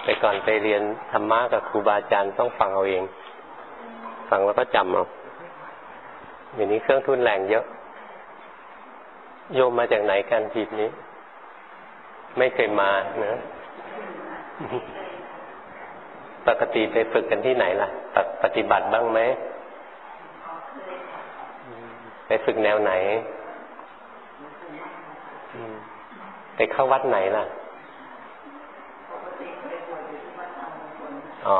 แต่ก่อนไปเรียนธรรมะกับครูบาอาจารย์ต้องฟังเอาเองฟังแล้วก็จำเอาอย่างนี้เครื่องทุนแรงเยอะโยมมาจากไหนกันทีนี้ไม่เคยมานะปกติไปฝึกกันที่ไหนล่ะปฏิบัติบ้างไหมไปฝึกแนวไหนไปเข้าวัดไหนล่ะอ๋อ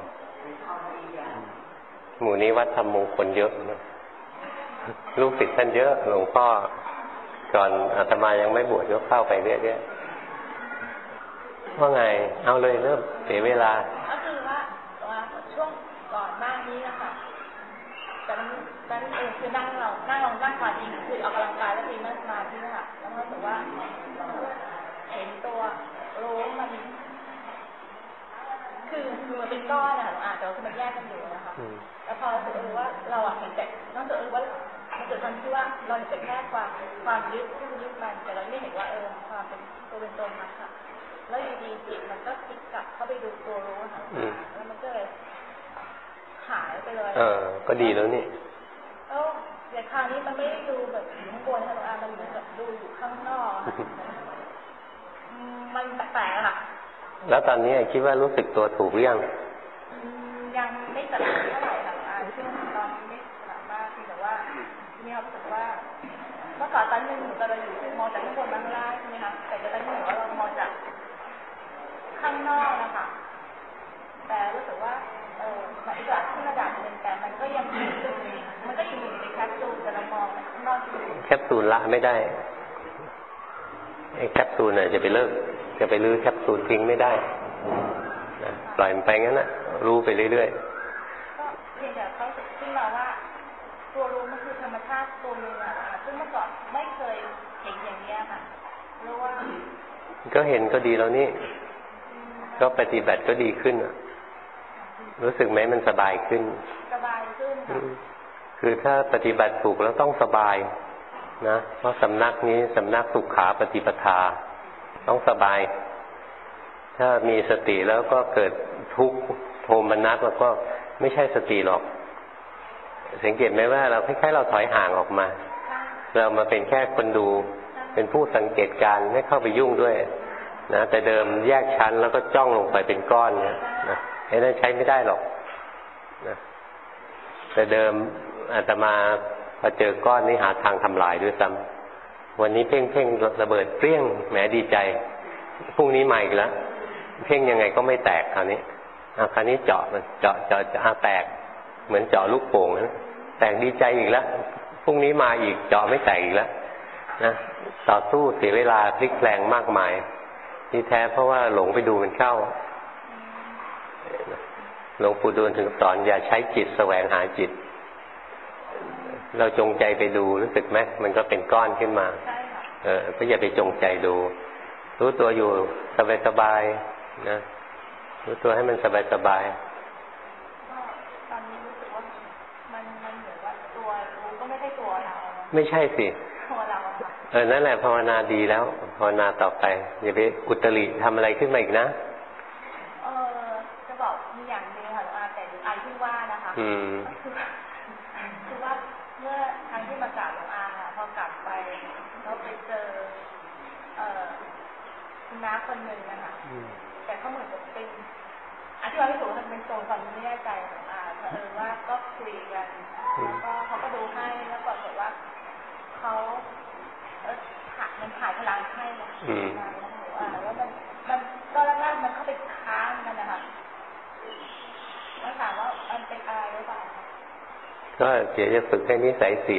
หมู่นี้วัดธรรมมงคลเยอะนะลูกศิษย์ท่านเยอะหลวงพ่อก่อนอาตมายังไม่บวชก็เข้าไปเรื่อยๆว่าไงเอาเลยเริ่มเสียเวลาก็คือว่าช่วงก่อนหน้านี้นะคะแต่นั้นคือนั่งก่อนจริงคือออกกำลังกายแล้วมีนั่งสมาธิค่ะแล้วก็รู้สึกว่าเห็นตัวรู้มันคือมันเป็นก้อนนะคะแต่ว่ามันแยกกันอยู่นะคะแล้วพอรู้ว่าเราเห็นแต่นอกจากว่ามันเกิดความที่ว่าเราเห็นแค่ความยึดมันแต่เราไม่เห็นว่าความเป็นตัวเป็นตนมันค่ะแล้วอยู่ดีจิตมันก็พลิกกลับเข้าไปดูตัวรู้ค่ะแล้วมันก็เลยหายไปเลยก็ดีแล้วนี่แต่คราวนี้มันไม่ได้ดูแบบอยู่ข้างบนค่ะมันเหมือนกับดูอยู่ข้างนอกมันแปลกๆค่ะแล้วตอนนี้คิดว่ารู้สึกตัวถูกหรือยังไม่สลับเท่าไหร่ค่ะช่วงตอนนี้ไม่สลับมากแต่ว่ามีความรู้สึกว่าเมื่อก่อนตอนนึงเราอยู่มองจากข้างบนมาข้างล่างใช่ไหมคะแต่ตอนนี้เรามองจากข้างนอกนะคะแต่รู้สึกว่ามันอีกระดับที่ระดับหนึ่งแต่มันก็ยังอยู่ในแคปซูลแต่เรามองข้างนอกแคปซูลละไม่ได้ไอ้แคปซูลเนี่ยจะไปเลิกจะไปลื้อแคปซูลทิ้งไม่ได้นะปล่อยมันไปงั้นนะรู้ไปเรื่อยๆก็เพียงแต่เขาขึ้นมาว่าตัวรู้มันคือธรรมชาติตัวนึงอ่ะซึ่งเมื่อก่อนไม่เคยเห็นอย่างนี้ค่ะรู้ว่าก็เห็นก็ดีแล้วนี่ก็ปฏิบัติก็ดีขึ้นรู้สึกไหมมันสบายขึ้นคือถ้าปฏิบัติถูกแล้วต้องสบายนะเพราะสำนักนี้สำนักสุขาปฏิปทาต้องสบายถ้ามีสติแล้วก็เกิดทุกข์โทมนัสแล้วก็ไม่ใช่สติหรอกสังเกตไหมว่าเราคล้ายๆเราถอยห่างออกมาเรามาเป็นแค่คนดูเป็นผู้สังเกตการไม่เข้าไปยุ่งด้วยนะแต่เดิมแยกชั้นแล้วก็จ้องลงไปเป็นก้อนเนี่ยนะไอ้นั่นใช้ไม่ได้หรอกนะแต่เดิมอาตมาพอเจอก้อนนี้หาทางทำลายด้วยซ้ำวันนี้เพ่งระเบิดเปรี้ยงแหมดีใจพรุ่งนี้ใหม่อีกแล้วเพ่งยังไงก็ไม่แตกคราวนี้คราวนี้เจาะแตกเหมือนเจาะลูกโป่งนะแตกดีใจอีกแล้วพรุ่งนี้มาอีกเจาะไม่แตกอีกแล้วนะต่อสู้เสียเวลาพลิกแปลงมากมายที่แท้เพราะว่าหลงไปดูมันเข้าหลวงปู่ดูลถึงสอนอย่าใช้จิตแสวงหาจิตเราจงใจไปดูรู้สึกไหมมันก็เป็นก้อนขึ้นมาก็อย่าไปจงใจดูรู้ตัวอยู่สบายๆนะรู้ตัวให้มันสบายตอนนี้รู้สึกว่ามันเหมือนว่าตัวรู้ก็ไม่ใช่ตัวเราไม่ใช่สิตัวเรานั่นแหละภาวนาดีแล้วภาวนาต่อไปอย่าไปอุตริทำอะไรขึ้นมาอีกนะจะบอกมีอย่างนึงค่ะแต่ไอที่ว่านะคะคือว่าเมื่อครั้งที่มากราบหลวงอาค่ะพอกลับไปเราไปเจอคุณน้าคนหนึ่งนะคะแต่เขาเหมือนกับเป็นอธิบายไม่ถูกมันเป็นโซนความไม่แน่ใจของว่าก็คุยกันแล้วก็เขาก็ดูให้แล้วปรากฏว่าเขามันถ่ายพลังให้แล้วมันก็แรกมันเข้าไปค้างมันนะคะแล้วถามว่ามันเป็นอะไรหรือเปล่าก็เดี๋ยวจะฝึกให้นิสัยเสีย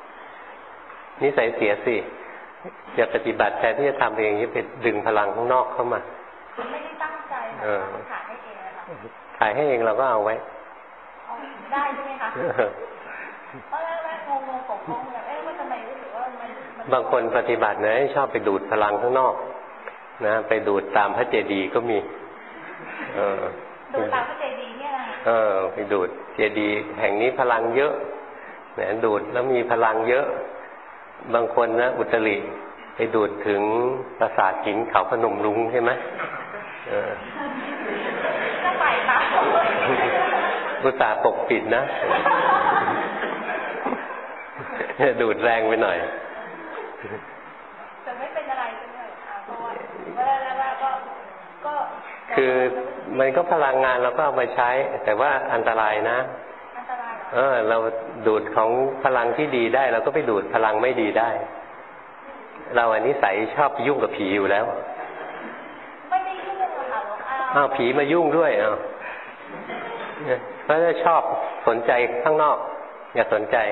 สิอย่าปฏิบัติแทนที่จะทำเองจะไปดึงพลังข้างนอกเข้ามาไม่ได้ตั้งใจถ่ายให้เองนะคะถ่ายให้เองเราก็เอาไว้ได้ใช่ไหมคะเพราะแรกๆงงๆผมแบบว่าทำไมรู้สึกว่ามันบางคนปฏิบัตินะชอบไปดูดพลังข้างนอกนะไปดูดตามพระเจดีย์ก็มีดูดตามพระเจดีย์เนี่ยนะไปดูดเจดีย์แห่งนี้พลังเยอะนะดูดแล้วมีพลังเยอะบางคนนะอุตริไปดูดถึงปราสาทหินเขาพนมรุ้งใช่ไหมจะไปค่ะอุตส่าห์ปกปิดนะดูดแรงไปหน่อยแต่ไม่เป็นอะไรใช่ไหมเพราะว่าแล้วก็คือมันก็พลังงานเราก็เอามาใช้แต่ว่าอันตรายนะอันตรายเราดูดของพลังที่ดีได้เราก็ไปดูดพลังไม่ดีได้เราอันนี้ใส่ชอบยุ่งกับผีอยู่แล้วไม่ได้ยุ่งกับเราผีมายุ่งด้วยเพราะจะชอบสนใจข้างนอกอย่าสนใจ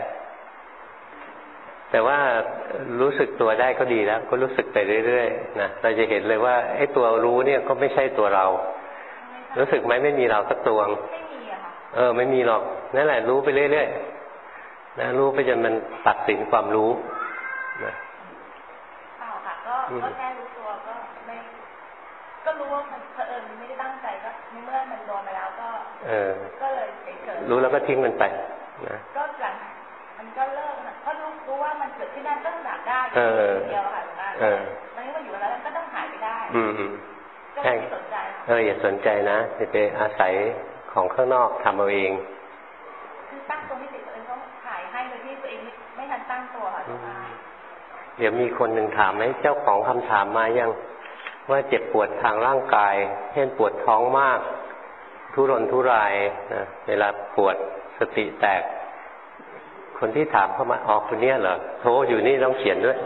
แต่ว่ารู้สึกตัวได้ก็ดีแล้วก็รู้สึกไปเรื่อยๆนะเราจะเห็นเลยว่าไอ้ตัวรู้เนี่ยก็ไม่ใช่ตัวเรารู้สึกไหมไม่มีเราสักตัวไม่มีอะค่ะไม่มีหรอกนั่นแหละรู้ไปเรื่อยๆนะรู้ไปจนมันตัดสินความรู้นะค่ะก็แค่รู้ตัวก็ไม่ก็รู้ว่ามันไม่ได้ตั้งใจก็เมื่อมันโดนไปแล้วก็เลยเฉยๆรู้แล้วก็ทิ้งมันไปนะก็หลังมันก็เลิกเพราะรู้ว่ามันเกิดที่นั่นก็ต้องดับได้เดียวค่ะตอนนี้มันอยู่แล้วก็ต้องหายไปได้ก็ไม่สนใจอย่าสนใจนะจะไปอาศัยของข้างนอกทำเอาเองคือตั้งตัวไม่ติดตัวเองต้องถ่ายให้โดยที่ตัวเองไม่ทันตั้งตัวค่ะเดี๋ยวมีคนหนึ่งถามไหมเจ้าของคำถามมายังว่าเจ็บปวดทางร่างกายเช่นปวดท้องมากทุรนทุรายนะเวลาปวดสติแตกคนที่ถามเข้ามาคนนี้เหรอโทรอยู่นี่ต้องเขียนด้วย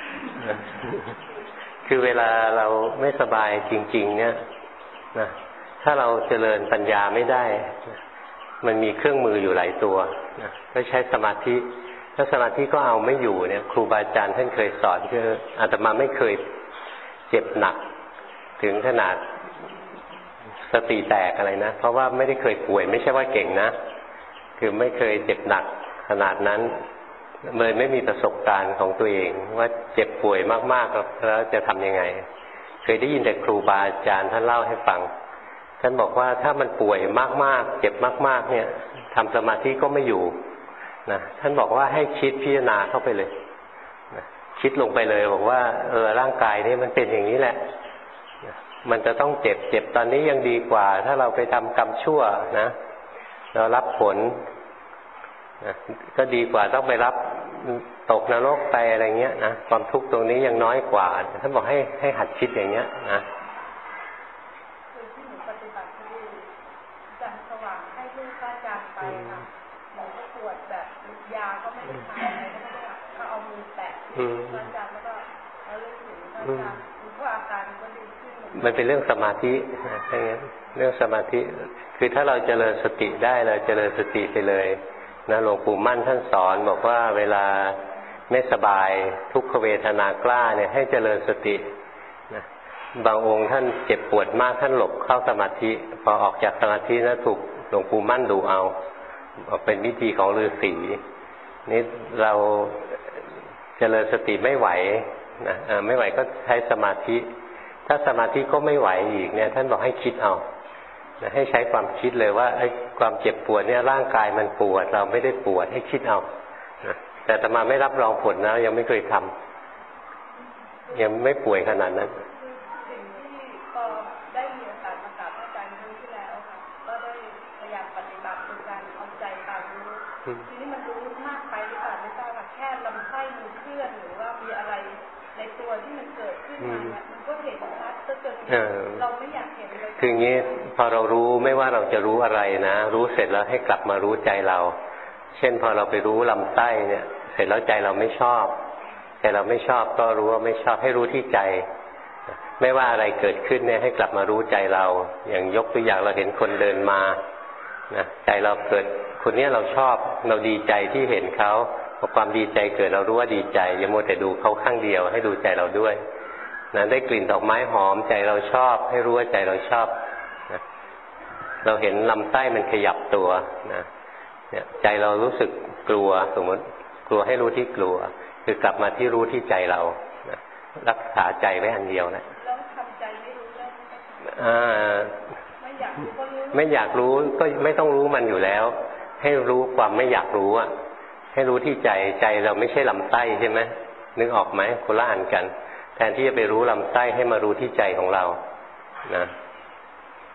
คือเวลาเราไม่สบายจริงๆเนี่ยนะถ้าเราเจริญปัญญาไม่ได้มันมีเครื่องมืออยู่หลายตัวนะก็ใช้สมาธิถ้าสมาธิก็เอาไม่อยู่เนี่ยครูบาอาจารย์ท่านเคยสอนคืออาตมาไม่เคยเจ็บหนักถึงขนาดสติแตกอะไรนะเพราะว่าไม่ได้เคยป่วยไม่ใช่ว่าเก่งนะคือไม่เคยเจ็บหนักขนาดนั้นเลยไม่มีประสบการณ์ของตัวเองว่าเจ็บป่วยมากๆแล้วจะทำยังไงเคยได้ยินแต่ครูบาอาจารย์ท่านเล่าให้ฟังท่านบอกว่าถ้ามันป่วยมากๆเจ็บมากๆเนี่ยทำสมาธิก็ไม่อยู่นะท่านบอกว่าให้คิดพิจารณาเข้าไปเลยนะคิดลงไปเลยบอกว่าร่างกายนี้มันเป็นอย่างนี้แหละมันจะต้องเจ็บตอนนี้ยังดีกว่าถ้าเราไปทำกรรมชั่วนะเรารับผลก็ดีกว่าต้องไปรับตกนรกไปอะไรเงี้ยนะความทุกข์ตรงนี้ยังน้อยกว่าท่านบอกให้หัดคิดอย่างเงี้ยนะคือที่หนูปฏิบัติคือจันทร์สว่างให้ลูกพระอาจารย์ไปค่ะหนูก็ปวดแบบยาก็ไม่ได้ทานอะไรก็ไม่ได้ก็เอามือแตะพระอาจารย์แล้วก็เอาเลือดถึงพระอาจารย์ก็อาการก็ดีขึ้นมันเป็นเรื่องสมาธิใช่ไหมเรื่องสมาธิคือถ้าเราเจริญสติได้เราเจริญสติไปเลยนะหลวงปู่มั่นท่านสอนบอกว่าเวลาไม่สบายทุกขเวทนากล้าเนี่ยให้เจริญสตินะบางองค์ท่านเจ็บปวดมากท่านหลบเข้าสมาธิพอออกจากสมาธินะถูกหลวงปู่มั่นดูเอาเป็นวิธีของฤาษีนี่เราเจริญสติไม่ไหวนะไม่ไหวก็ใช้สมาธิถ้าสมาธิก็ไม่ไหวอีกเนี่ยท่านบอกให้คิดเอาให้ใช้ความคิดเลยว่าไอ้ความเจ็บปวดเนี่ยร่างกายมันปวดเราไม่ได้ปวดให้คิดเอาแต่อาตมาไม่รับรองผลนะยังไม่เคยทำยังไม่ป่วยขนาดนั้นสิ่งที่พอได้มีโอกาสมากราบอาจารย์ครั้งที่แล้วค่ะก็ได้พยายามปฏิบัติเป็นการเอาใจตามรู้ทีนี้มันรู้มากไปหรือเปล่าไม่ทราบค่ะแค่ลำไส้มันเคลื่อนหรือว่ามีอะไรในตัวที่มันเกิดขึ้นมาเนี่ยมันก็เห็นชัดก็เกิดเราไม่อยากเห็นเลยคืออย่างนี้พอเรารู้ไม่ว่าเราจะรู้อะไรนะรู้เสร็จแล้วให้กลับมารู้ใจเราเช่นพอเราไปรู้ลำไส้เนี่ยเสร็จแล้วใจเราไม่ชอบใจเราไม่ชอบก็รู้ว่าไม่ชอบให้รู้ที่ใจไม่ว่าอะไรเกิดขึ้นเนี่ยให้กลับมารู้ใจเราอย่างยกตัวอย่างเราเห็นคนเดินมานะใจเราเกิดคนนี้เราชอบเราดีใจที่เห็นเขาพอความดีใจเกิดเรารู้ว่าดีใจอย่ามัวแต่ดูเขาข้างเดียวให้ดูใจเราด้วยนะได้กลิ่นดอกไม้หอมใจเราชอบให้รู้ว่าใจเราชอบนะเราเห็นลำไส้มันขยับตัวนะเนี่ยใจเรารู้สึกกลัวสมมติกลัวให้รู้ที่กลัวคือกลับมาที่รู้ที่ใจเรานะรักษาใจไว้อันเดียวนะแล้วทำใจไม่รู้ได้ไม่อยากรู้ก็รู้ไม่อยากรู้ก็ไม่ต้องรู้มันอยู่แล้วให้รู้ความไม่อยากรู้อ่ะให้รู้ที่ใจเราไม่ใช่ลำไส้ใช่ไหมนึกออกไหมคนละอันกันแทนที่จะไปรู้ลำไส้ให้มารู้ที่ใจของเรานะ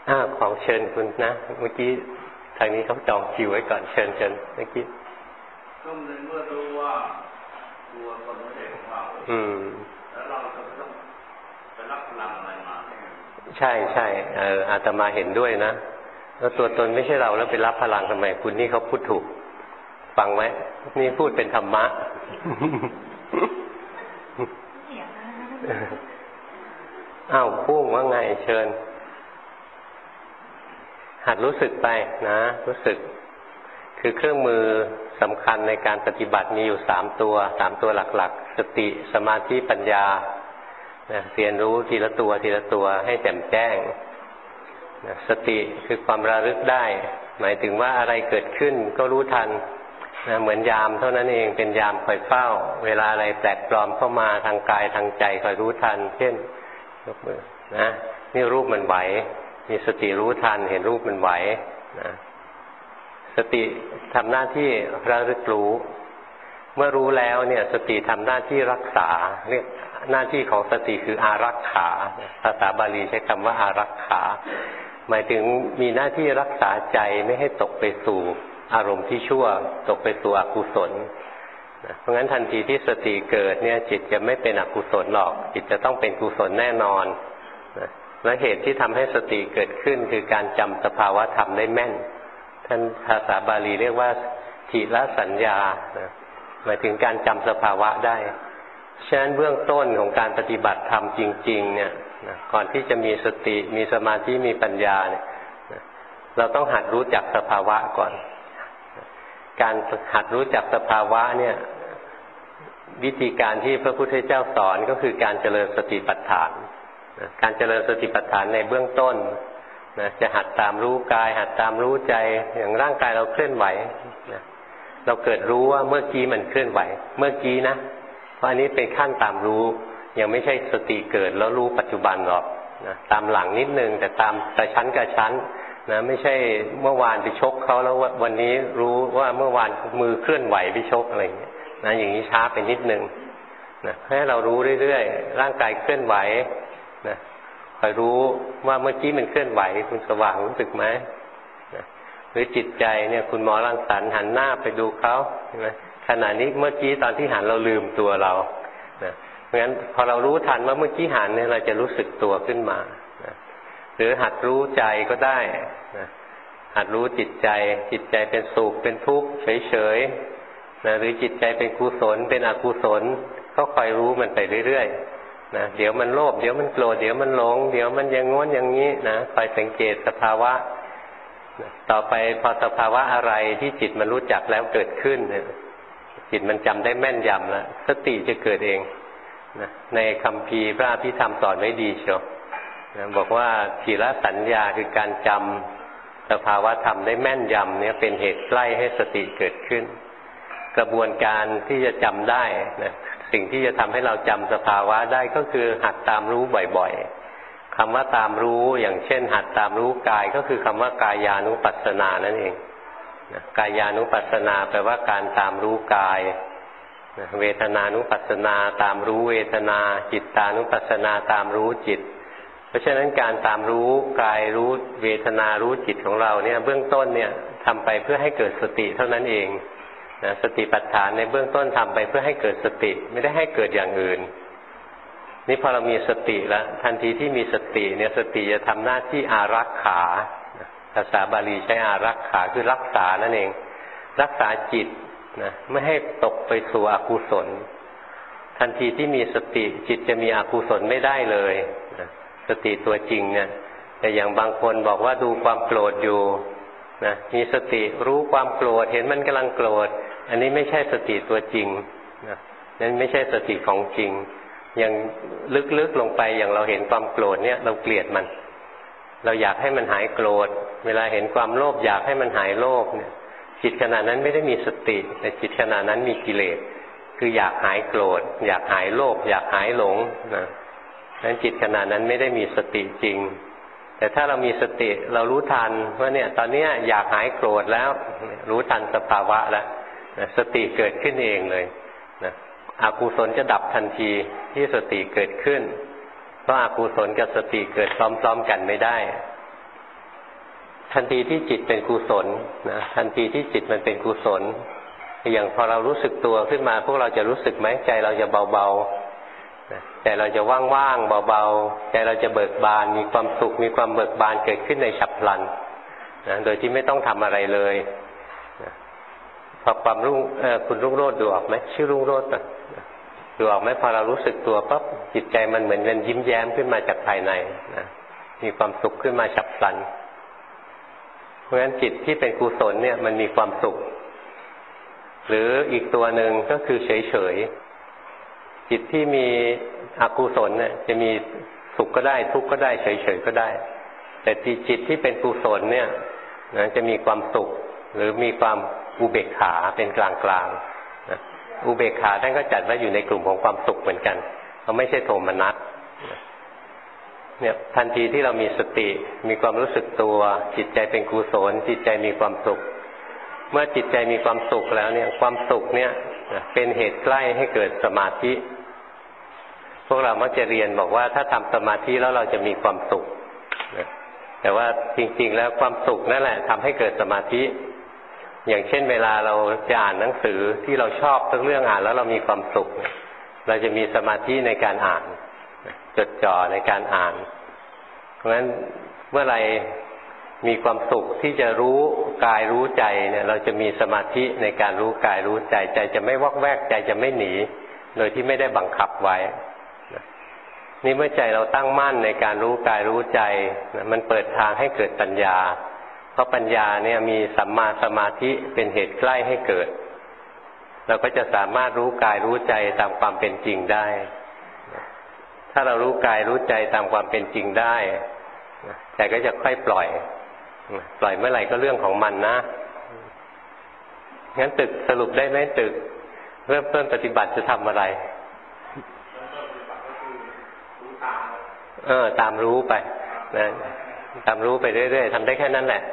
ของเชิญคุณนะเมื่อกี้ทางนี้เขาจองคิวไว้ก่อนเชิญเมื่อกี้ก็ในเมื่อรู้ว่าตัวตนไม่ใช่ของเราแล้วเราจะต้องไปรับพลังอะไรมาใช่อาตมาเห็นด้วยนะแล้วตัวตนไม่ใช่เราแล้วไปรับพลังทำไมคุณนี่เขาพูดถูกฟังไหมนี่พูดเป็นธรรมะพุ่งว่าไงเชิญหัดรู้สึกไปนะรู้สึกคือเครื่องมือสำคัญในการปฏิบัติมีอยู่3 ตัวหลักๆสติสมาธิปัญญาเรียนรู้ทีละตัวให้แจ่มแจ้งสติคือความระลึกได้หมายถึงว่าอะไรเกิดขึ้นก็รู้ทันเหมือนยามเท่านั้นเองเป็นยามคอยเฝ้าเวลาอะไรแปลกปลอมเข้ามาทางกายทางใจคอยรู้ทันเช่นยกมือนะนี่รูปมันไหวมีสติรู้ทันเห็นรูปมันไหวนะสติทำหน้าที่ระลึกรู้เมื่อรู้แล้วเนี่ยสติทำหน้าที่รักษาเรียกหน้าที่ของสติคืออารักขาภาษาบาลีใช้คำว่าอารักขาหมายถึงมีหน้าที่รักษาใจไม่ให้ตกไปสู่อารมณ์ที่ชั่วตกไปสู่อกุศลเพราะงั้นทันทีที่สติเกิดเนี่ยจิตจะไม่เป็นอกุศลหรอกจิตจะต้องเป็นกุศลแน่นอนและเหตุที่ทำให้สติเกิดขึ้นคือการจำสภาวะธรรมได้แม่นท่านภาษาบาลีเรียกว่าทิละสัญญาหมายถึงการจำสภาวะได้ฉะนั้นเบื้องต้นของการปฏิบัติธรรมจริงๆเนี่ยก่อนที่จะมีสติมีสมาธิมีปัญญาเนี่ยเราต้องหัดรู้จักสภาวะก่อนการหัดรู้จักสภาวะเนี่ยวิธีการที่พระพุทธเจ้าสอนก็คือการเจริญสติปัฏฐานการเจริญสติปัฏฐานในเบื้องต้นจะหัดตามรู้กายหัดตามรู้ใจอย่างร่างกายเราเคลื่อนไหวเราเกิดรู้ว่าเมื่อกี้มันเคลื่อนไหวเมื่อกี้นะเพราะอันนี้เป็นขั้นตามรู้ยังไม่ใช่สติเกิดแล้วรู้ปัจจุบันหรอกตามหลังนิดนึงแต่ตามกระชั้นนะไม่ใช่เมื่อวานไปชกเขาแล้ววันนี้รู้ว่าเมื่อวานมือเคลื่อนไหวไปชกอะไรอย่างเงี้ยนะอย่างนี้ช้าไปนิดนึงนะให้เรารู้เรื่อยๆร่างกายเคลื่อนไหวนะคอยรู้ว่าเมื่อกี้มันเคลื่อนไหวคุณสว่างรู้สึกไหมนะหรือจิตใจเนี่ยคุณหมอรังสรรค์หันหน้าไปดูเขาใช่ไหมขณะนี้เมื่อกี้ตอนที่หันเราลืมตัวเรานะเพราะงั้นพอเรารู้ทันว่าเมื่อกี้หันเนี่ยเราจะรู้สึกตัวขึ้นมาหรือหัดรู้ใจก็ได้หัดรู้จิตใจเป็นสุขเป็นทุกข์เฉยๆหรือจิตใจเป็นกุศลเป็นอกุศลก็คอยรู้มันไปเรื่อยๆเดี๋ยวมันโลภเดี๋ยวมันโกรธเดี๋ยวมันหลงเดี๋ยวมันอย่างง้นอย่างนี้นะคอยสังเกตสภาวะต่อไปพอสภาวะอะไรที่จิตมันรู้จักแล้วเกิดขึ้นเนี่ยจิตมันจำได้แม่นยำแล้วสติจะเกิดเองในคัมภีร์พระอภิธรรมสอนไว้ดีเชียวบอกว่าทีละสัญญาคือการจำสภาวะธรรมได้แม่นยำเนี่ยเป็นเหตุใกล้ให้สติเกิดขึ้นกระบวนการที่จะจำได้นะสิ่งที่จะทำให้เราจำสภาวะได้ก็คือหัดตามรู้บ่อยๆคำว่าตามรู้อย่างเช่นหัดตามรู้กายก็คือคำว่ากายานุปัสสนานั่นเองกายานุปัสสนาแปลว่าการตามรู้กายเวทนานุปัสสนาตามรู้เวทนาจิตตานุปัสสนาตามรู้จิตเพราะฉะนั้นการตามรู้กายรู้เวทนารู้จิตของเราเนี่ยเบื้องต้นเนี่ยทำไปเพื่อให้เกิดสติเท่านั้นเองสติปัฏฐานในเบื้องต้นทำไปเพื่อให้เกิดสติไม่ได้ให้เกิดอย่างอื่นนี่พอเรามีสติแล้วทันทีที่มีสติเนี่ยสติจะทำหน้าที่อารักขาภาษาบาลีใช้อารักขาคือรักษานั่นเองรักษาจิตนะไม่ให้ตกไปสู่อกุศลทันทีที่มีสติจิตจะมีอกุศลไม่ได้เลยนะสติตัวจริงเนี่ยแต่อย่างบางคนบอกว่าดูความโกรธอยู่นะมีสติรู้ความโกรธเห็นมันกำลังโกรธอันนี้ไม่ใช่สติตัวจริงนะนั่นไม่ใช่สติของจริงอย่างลึกๆลงไปอย่างเราเห็นความโกรธเนี่ยเราเกลียดมันเราอยากให้มันหายโกรธเวลาเห็นความโลภอยากให้มันหายโลภเนี่ยจิตขณะนั้นไม่ได้มีสติแต่จิตขณะนั้นมีกิเลสคืออยากหายโกรธอยากหายโลภอยากหายหลงนะนั้นจิตขณะนั้นไม่ได้มีสติจริงแต่ถ้าเรามีสติเรารู้ทันว่าเนี่ยตอนนี้อยากหายโกรธแล้วรู้ทันสภาวะแล้วสติเกิดขึ้นเองเลยนะอกุศลจะดับทันทีที่สติเกิดขึ้นเพราะอกุศลกับสติเกิดพร้อมๆกันไม่ได้ทันทีที่จิตเป็นกุศลนะทันทีที่จิตมันเป็นกุศลอย่างพอเรารู้สึกตัวขึ้นมาพวกเราจะรู้สึกไหมใจเราจะเบาๆใจเราจะว่างๆเบาๆใจเราจะเบิกบานมีความสุขมีความเบิกบานเกิดขึ้นในฉับพลันนะโดยที่ไม่ต้องทำอะไรเลยนะพอความรุ่งคุณรุ่งโรจน์ดูออกไหมชื่อรุ่งโรจน์ดูออกไหมพอเรารู้สึกตัวปั๊บจิตใจมันเหมือนเป็นยิ้มแย้มขึ้นมาจากภายในนะมีความสุขขึ้นมาฉับพลันเพราะฉะนั้นจิตที่เป็นกุศลเนี่ยมันมีความสุขหรืออีกตัวหนึ่งก็คือเฉยๆจิตที่มีอกุศลเนี่ยจะมีสุขก็ได้ทุกข์ก็ได้เฉยๆก็ได้แต่จิตที่เป็นกุศลเนี่ยนะจะมีความสุขหรือมีความอุเบกขาเป็นกลางๆนะอุเบกขาท่านก็จัดว่าอยู่ในกลุ่มของความสุขเหมือนกันเขาไม่ใช่โทมนัสเนี่ยทันทีที่เรามีสติมีความรู้สึกตัวจิตใจเป็นกุศลจิตใจมีความสุขเมื่อจิตใจมีความสุขแล้วเนี่ยความสุขเนี่ยเป็นเหตุใกล้ให้เกิดสมาธิพวกเรามักจะเรียนบอกว่าถ้าทำสมาธิแล้วเราจะมีความสุขแต่ว่าจริงๆแล้วความสุขนั่นแหละทำให้เกิดสมาธิอย่างเช่นเวลาเราจะอ่านหนังสือที่เราชอบสักเรื่องอ่านแล้วเรามีความสุขเราจะมีสมาธิในการอ่านจดจ่อในการอ่านเพราะฉะนั้นเมื่อไรมีความสุขที่จะรู้กายรู้ใจเนี่ยเราจะมีสมาธิในการรู้กายรู้ใจใจจะไม่วอกแวกใจจะไม่หนีโดยที่ไม่ได้บังคับไว้นี่เมื่อใจเราตั้งมั่นในการรู้กายรู้ใจมันเปิดทางให้เกิดปัญญาเพราะปัญญาเนี่ยมีสัมมาสมาธิเป็นเหตุใกล้ให้เกิดเราก็จะสามารถรู้กายรู้ใจตามความเป็นจริงได้ถ้าเรารู้กายรู้ใจตามความเป็นจริงได้ใจก็จะค่อยปล่อยเมื่อไหร่ก็เรื่องของมันนะงั้นตึกสรุปได้ไหมตึกเริ่มต้นปฏิบัติจะทำอะไรตามรู้ไปนะตามรู้ไปเรื่อยๆทำได้แค่นั้นแหละ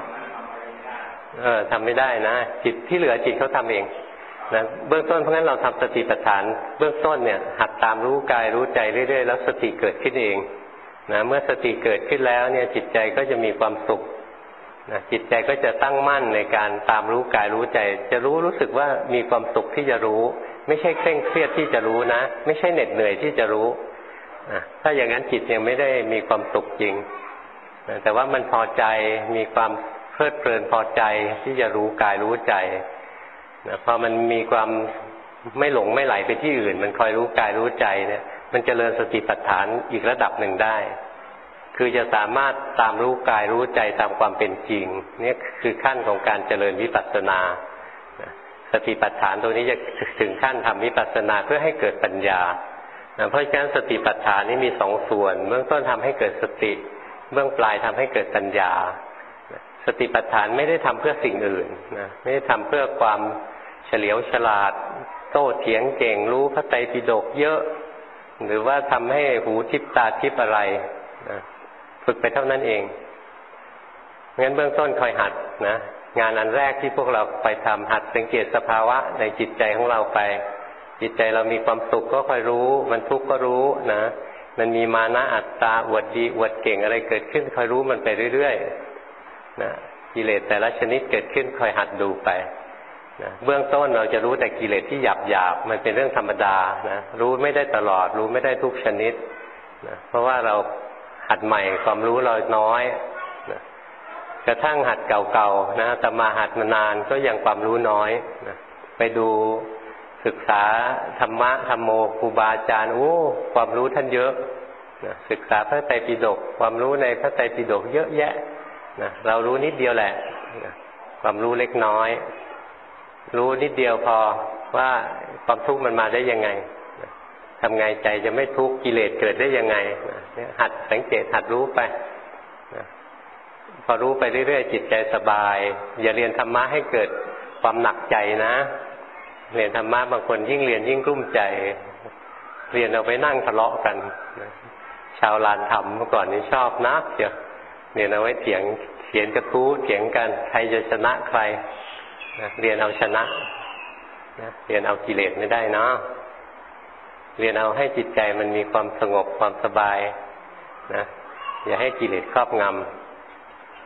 ทำไม่ได้นะจิตที่เหลือจิตเขาทำเองนะเบื้องต้นเพราะงั้นเราทำสติปัฏฐานเบื้องต้นเนี่ยหัดตามรู้กายรู้ใจเรื่อยๆแล้วสติเกิดขึ้นเองนะเมื่อสติเกิดขึ้นแล้วเนี่ยจิตใจก็จะมีความสุขนะจิตใจก็จะตั้งมั่นในการตามรู้กายรู้ใจจะรู้สึกว่ามีความสุขที่จะรู้ไม่ใช่เคร่งเครียดที่จะรู้นะไม่ใช่เหน็ดเหนื่อยที่จะรู้ถ้าอย่างนั้นจิตยังไม่ได้มีความสุขจริงแต่ว่ามันพอใจมีความเพลิดเพลินพอใจที่จะรู้กายรู้ใจพอมันมีความไม่หลงไม่ไหลไปที่อื่นมันคอยรู้กายรู้ใจเนี่ยมันเจริญสติปัฏฐานอีกระดับหนึ่งได้คือจะสามารถตามรู้กายรู้ใจตามความเป็นจริงนี่คือขั้นของการเจริญวิปัสสนาสติปัฏฐานตัวนี้จะถึงขั้นทำวิปัสสนาเพื่อให้เกิดปัญญาเพราะฉะนั้นสติปัฏฐานนี้มีสองส่วนเบื้องต้นทำให้เกิดสติเบื้องปลายทำให้เกิดปัญญาสติปัฏฐานไม่ได้ทำเพื่อสิ่งอื่นนะไม่ได้ทำเพื่อความเฉลียวฉลาดโต้เถียงเก่งรู้พระไตรปิฎกเยอะหรือว่าทำให้หูทิพตาทิพอะไรนะฝึกไปเท่านั้นเองงั้นเบื้องต้นคอยหัดนะงานอันแรกที่พวกเราไปทำหัดสังเกตสภาวะในจิตใจของเราไปจิตใจเรามีความสุขก็คอยรู้มันทุกข์ก็รู้นะมันมีมานะอัตตาอวดดีอวดเก่งอะไรเกิดขึ้นคอยรู้มันไปเรื่อยๆนะกิเลสแต่ละชนิดเกิดขึ้นคอยหัดดูไปนะเบื้องต้นเราจะรู้แต่กิเลสที่หยาบๆมันเป็นเรื่องธรรมดานะรู้ไม่ได้ตลอดรู้ไม่ได้ทุกชนิดนะเพราะว่าเราหัดใหม่ความรู้เราน้อยนะกระทั่งหัดเก่าๆนะแต่มาหัดมานานก็ยังความรู้น้อยนะไปดูศึกษาธรรมะธรรมโมครูบาอาจารย์ความรู้ท่านเยอะนะศึกษาพระไตรปิฎกความรู้ในพระไตรปิฎกเยอะแยะนะเรารู้นิดเดียวแหละนะความรู้เล็กน้อยรู้นิดเดียวพอว่าความทุกข์มันมาได้ยังไงนะทำไงใจจะไม่ทุกข์กิเลสเกิดได้ยังไงนะหัดสังเกตหัดรู้ไปนะพอรู้ไปเรื่อยๆจิตใจสบายอย่าเรียนธรรมะให้เกิดความหนักใจนะเรียนธรรมะบางคนยิ่งเรียนยิ่งกลุ้มใจเรียนเอาไปนั่งทะเลาะกันชาวลานธรรมเมื่อก่อนนี้ชอบนักเดี๋ยวเรียนเอาไว้เถียงกระทู้เถียงกันใครจะชนะใครเรียนเอาชนะเรียนเอากิเลสไม่ได้นะเรียนเอาให้จิตใจมันมีความสงบความสบายนะอย่าให้กิเลสครอบงำ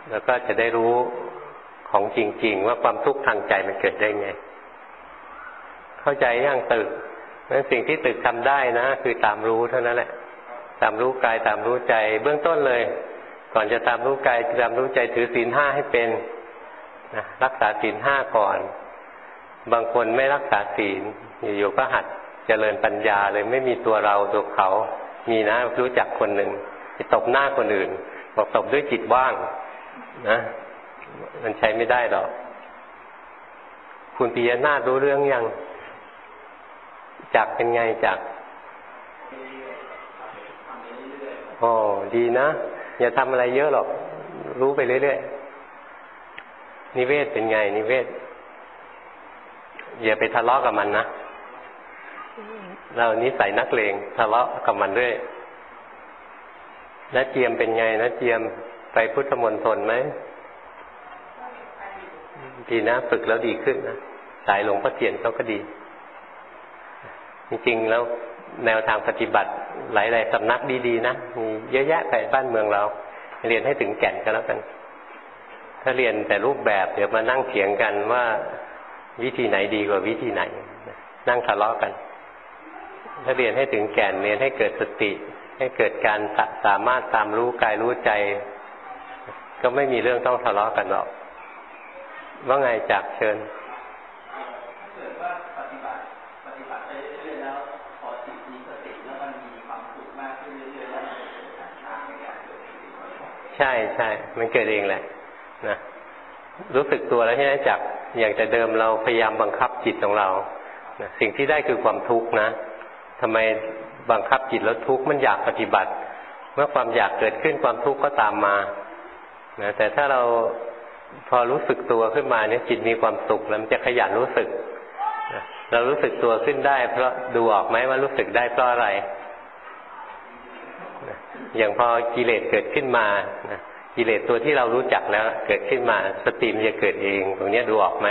แล้วก็จะได้รู้ของจริงๆว่าความทุกข์ทางใจมันเกิดได้ไงเข้าใจยังตึกนั้นสิ่งที่ตึกทำได้นะคือตามรู้เท่านั้นแหละตามรู้กายตามรู้ใจเบื้องต้นเลยก่อนจะตามรู้กายตามรู้ใจถือศีล 5ให้เป็นนะรักษาศีล 5ก่อนบางคนไม่รักษาศีลอยู่ๆก็หัดเจริญปัญญาเลยไม่มีตัวเราตัวเขามีนะรู้จักคนหนึ่งไปตบหน้าคนอื่นบอกตบด้วยจิตว่างนะมันใช้ไม่ได้หรอกคุณปิยนาถรู้เรื่องยังจักเป็นไงจักโอ้ดีนะอย่าทำอะไรเยอะหรอกรู้ไปเรื่อยๆนิเวศเป็นไงนิเวศอย่าไปทะเลาะกับมันนะเรานิสัยนักเลงทะเลาะกับมันเรื่อยแล้วเจียมเป็นไงนะเจียมไปพุทธมณฑลไหมดีนะฝึกแล้วดีขึ้นนะสายหลวงพ่อเทียนเขาก็ดีจริงๆแล้วแนวทางปฏิบัติหลายๆสำนักดีๆนะมีเยอะแยะไปบ้านเมืองเราเรียนให้ถึงแก่นก็แล้วกันถ้าเรียนแต่รูปแบบเดี๋ยวมานั่งเถียงกันว่าวิธีไหนดีกว่าวิธีไหนนั่งทะเลาะกันถ้าเรียนให้ถึงแก่นเรียนให้เกิดสติให้เกิดการสามารถตามรู้กายรู้ใจก็ไม่มีเรื่องต้องทะเลาะกันหรอกว่าไงจากเชิญเกิดว่าปฏิบัติไปเรื่อยๆแล้วพอจิตมีสติแล้วมันมีความสุขมากขึ้นเรื่อยๆแล้วมันจะเกิดการทางในการเกิดใช่ใช่มันเกิดเองแหละนะรู้สึกตัวแล้วใช่ไหมจากอย่างแต่เดิมเราพยายามบังคับจิตของเรานะสิ่งที่ได้คือความทุกข์นะทำไมบังคับจิตแล้วทุกข์มันอยากปฏิบัติเมื่อความอยากเกิดขึ้นความทุกข์ก็ตามมานะแต่ถ้าเราพอรู้สึกตัวขึ้นมาเนี่ยจิตมีความสุขแล้วมันจะขยันรู้สึกนะเรารู้สึกตัวขึ้นได้เพราะดูออกไหมว่ารู้สึกได้เพราะอะไรนะอย่างพอกิเลสเกิดขึ้นมานะกิเลสตัวที่เรารู้จักแล้วเกิดขึ้นมาสติมันจะเกิดเองตรงนี้ดูออกไหม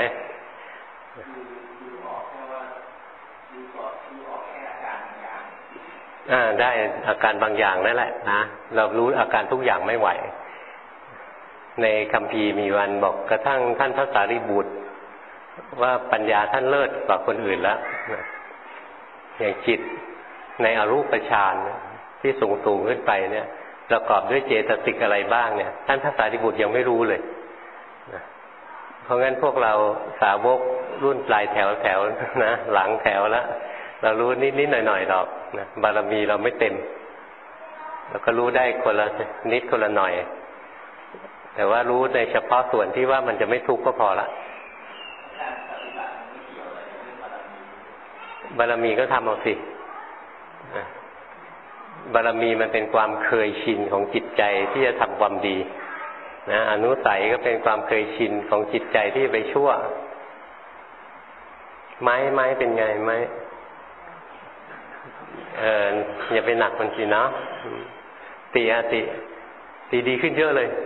ได้อาการบางอย่างนั่นแหละนะเรารู้อาการทุกอย่างไม่ไหวในคัมภีร์มีวันบอกกระทั่งท่านพระสารีบุตรว่าปัญญาท่านเลิศกว่าคนอื่นแล้วอย่างจิตในอรูปฌานที่สูงขึ้นไปเนี่ยประกอบด้วยเจตสิกอะไรบ้างเนี่ยท่านพระสารีบุตรยังไม่รู้เลยเพราะงั้นพวกเราสาวกรุ่นปลายแถวนะหลังแถวแล้วเรารู้นิดหน่อยๆหรอกนะบารมีเราไม่เต็มเราก็รู้ได้คนละนิดคนละหน่อยแต่ว่ารู้ในเฉพาะส่วนที่ว่ามันจะไม่ทุกข์ก็พอละบารมีก็ทำเอาสิบารมีมันเป็นความเคยชินของจิตใจที่จะทำความดีนะอนุสัยก็เป็นความเคยชินของจิตใจที่ไปชั่วไม้เป็นไงไม้อย่าไปหนักมันสิเนาะตีดีขึ้นเยอะเลย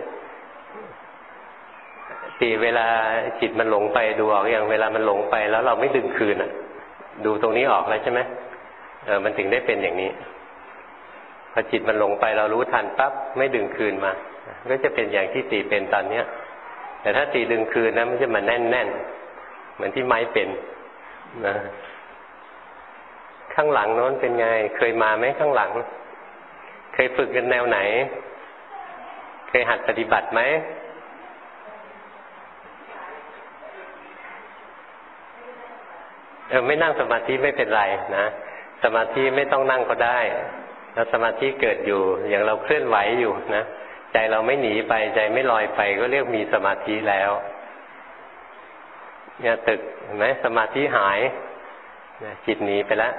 ตีเวลาจิตมันหลงไปดูออกอย่างเวลามันหลงไปแล้วเราไม่ดึงคืนดูตรงนี้ออกแล้วใช่ไหมมันถึงได้เป็นอย่างนี้พอจิตมันหลงไปเรารู้ทันปั๊บไม่ดึงคืนมาก็จะเป็นอย่างที่ตีเป็นตอนเนี้ยแต่ถ้าตีดึงคืนนะมันจะมาแน่นเหมือนที่ไม้เป็นนะข้างหลังโน้นเป็นไงเคยมาไหมข้างหลังเคยฝึกกันแนวไหนเคยหัดปฏิบัติไหมไม่นั่งสมาธิไม่เป็นไรนะสมาธิไม่ต้องนั่งก็ได้แล้วสมาธิเกิดอยู่อย่างเราเคลื่อนไหวอยู่นะใจเราไม่หนีไปใจไม่ลอยไปก็เรียกมีสมาธิแล้วเนี่ยตึกเห็นไหมสมาธิหายจิตหนีไปแล้ว